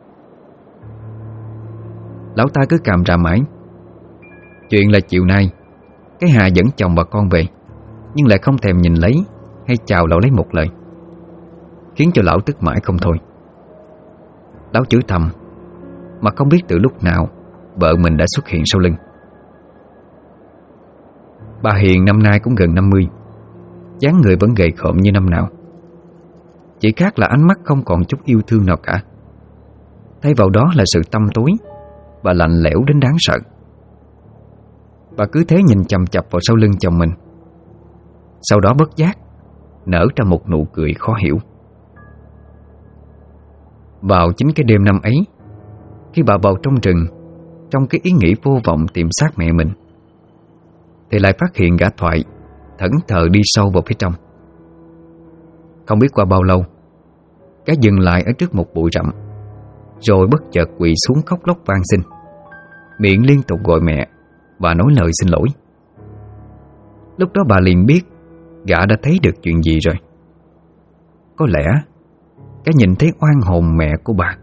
Lão ta cứ càm ràm mãi. Chuyện là chiều nay cái Hà dẫn chồng bà con về, nhưng lại không thèm nhìn lấy hay chào lão lấy một lời, khiến cho lão tức mãi không thôi. Lão chửi thầm mà không biết từ lúc nào vợ mình đã xuất hiện sau lưng. Bà Hiền năm nay cũng gần 50, dáng người vẫn gầy khom như năm nào. Chỉ khác là ánh mắt không còn chút yêu thương nào cả. Thay vào đó là sự tăm tối và lạnh lẽo đến đáng sợ. Bà cứ thế nhìn chằm chằm vào sau lưng chồng mình, sau đó bất giác nở ra một nụ cười khó hiểu. Vào chính cái đêm năm ấy, khi bà vào trong rừng trong cái ý nghĩ vô vọng tìm xác mẹ mình, thì lại phát hiện gã Thoại thẫn thờ đi sâu vào phía trong. Không biết qua bao lâu, gã dừng lại ở trước một bụi rậm, rồi bất chợt quỳ xuống khóc lóc van xin, miệng liên tục gọi mẹ và nói lời xin lỗi. Lúc đó bà liền biết gã đã thấy được chuyện gì rồi. Có lẽ gã nhìn thấy oan hồn mẹ của bà.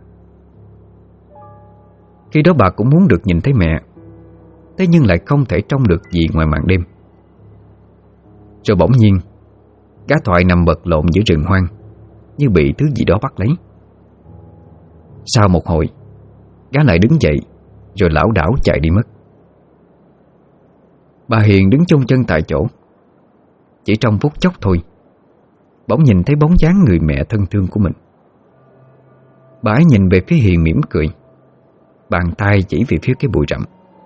Khi đó bà cũng muốn được nhìn thấy mẹ, thế nhưng lại không thể trông được gì ngoài màn đêm. Rồi bỗng nhiên, gã Thoại nằm vật lộn giữa rừng hoang, như bị thứ gì đó bắt lấy. Sau một hồi, gã lại đứng dậy, rồi lảo đảo chạy đi mất. Bà Hiền đứng chôn chân tại chỗ. Chỉ trong phút chốc thôi, bỗng nhìn thấy bóng dáng người mẹ thân thương của mình. Bà ấy nhìn về phía Hiền mỉm cười, bàn tay chỉ về phía cái bụi rậm.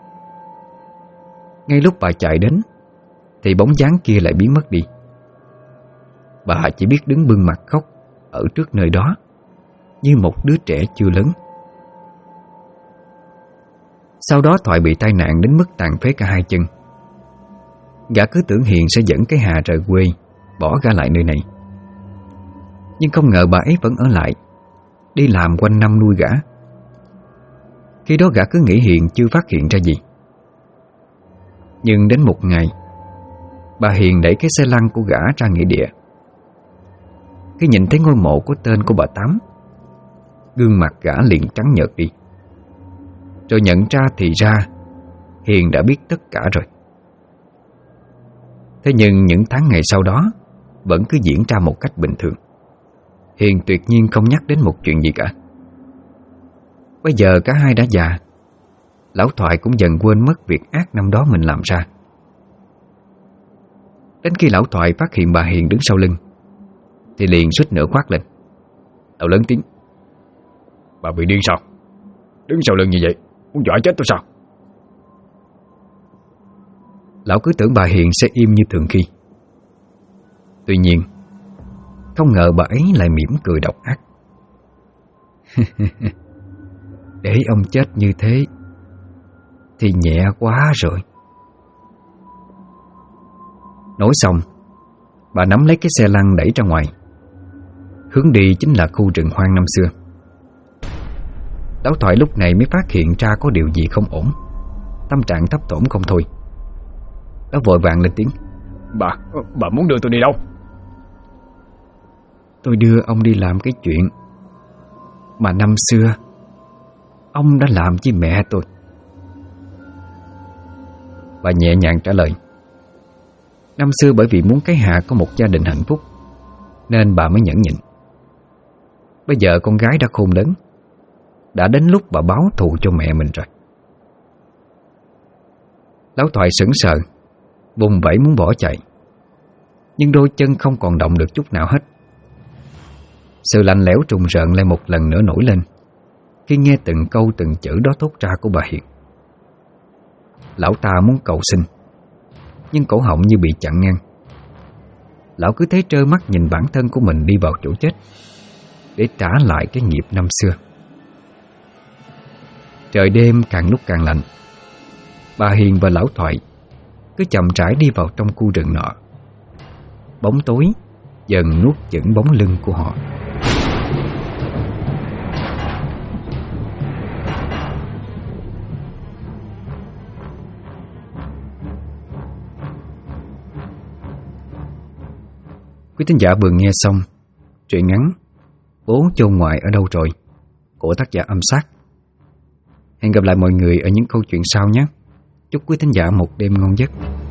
Ngay lúc bà chạy đến, thì bóng dáng kia lại biến mất đi. Bà chỉ biết đứng bưng mặt khóc ở trước nơi đó, như một đứa trẻ chưa lớn. Sau đó Thoại bị tai nạn đến mức tàn phế cả hai chân. Gã cứ tưởng Hiền sẽ dẫn cái Hà rời quê, bỏ gã lại nơi này. Nhưng không ngờ bà ấy vẫn ở lại, đi làm quanh năm nuôi gã. Khi đó gã cứ nghĩ Hiền chưa phát hiện ra gì. Nhưng đến một ngày, bà Hiền đẩy cái xe lăn của gã ra nghĩa địa. Khi nhìn thấy ngôi mộ có tên của bà Tám, gương mặt gã liền trắng nhợt đi. Rồi nhận ra thì ra Hiền đã biết tất cả rồi. Thế nhưng những tháng ngày sau đó vẫn cứ diễn ra một cách bình thường. Hiền tuyệt nhiên không nhắc đến một chuyện gì cả. Bây giờ cả hai đã già, lão Thoại cũng dần quên mất việc ác năm đó mình làm ra. Đến khi lão Thoại phát hiện bà Hiền đứng sau lưng, thì liền suýt nữa quát lên. Lão lớn tiếng. Bà bị điên sao? Đứng sau lưng như vậy muốn dọa chết tôi sao? Lão cứ tưởng bà Hiền sẽ im như thường khi. Tuy nhiên không ngờ bà ấy lại mỉm cười độc ác. Để ông chết như thế thì nhẹ quá rồi. Nói xong, bà nắm lấy cái xe lăn đẩy ra ngoài. Hướng đi chính là khu rừng hoang năm xưa. Lão Thoại lúc này mới phát hiện ra có điều gì không ổn. Tâm trạng thấp thỏm không thôi. Lão vội vàng lên tiếng. Bà muốn đưa tôi đi đâu? Tôi đưa ông đi làm cái chuyện mà năm xưa ông đã làm với mẹ tôi. Bà nhẹ nhàng trả lời. Năm xưa bởi vì muốn cái Hạ có một gia đình hạnh phúc nên bà mới nhẫn nhịn. Bây giờ con gái đã khôn lớn, đã đến lúc bà báo thù cho mẹ mình rồi. Lão Thoại sững sờ, vùng vẫy muốn bỏ chạy, nhưng đôi chân không còn động được chút nào hết. Sự lạnh lẽo trùng rợn lại một lần nữa nổi lên khi nghe từng câu từng chữ đó thốt ra của bà Hiền. Lão ta muốn cầu xin, nhưng cổ họng như bị chặn ngang. Lão cứ thế trơ mắt nhìn bản thân của mình đi vào chỗ chết để trả lại cái nghiệp năm xưa. Trời đêm càng lúc càng lạnh. Bà Hiền và Lão Thoại cứ chậm rãi đi vào trong khu rừng nọ. Bóng tối dần nuốt chửng bóng lưng của họ. Quý thính giả vừa nghe xong truyện ngắn Bố chôn ngoại ở đâu rồi của tác giả Âm Sát. Hẹn gặp lại mọi người ở những câu chuyện sau nhé. Chúc quý thính giả một đêm ngon giấc.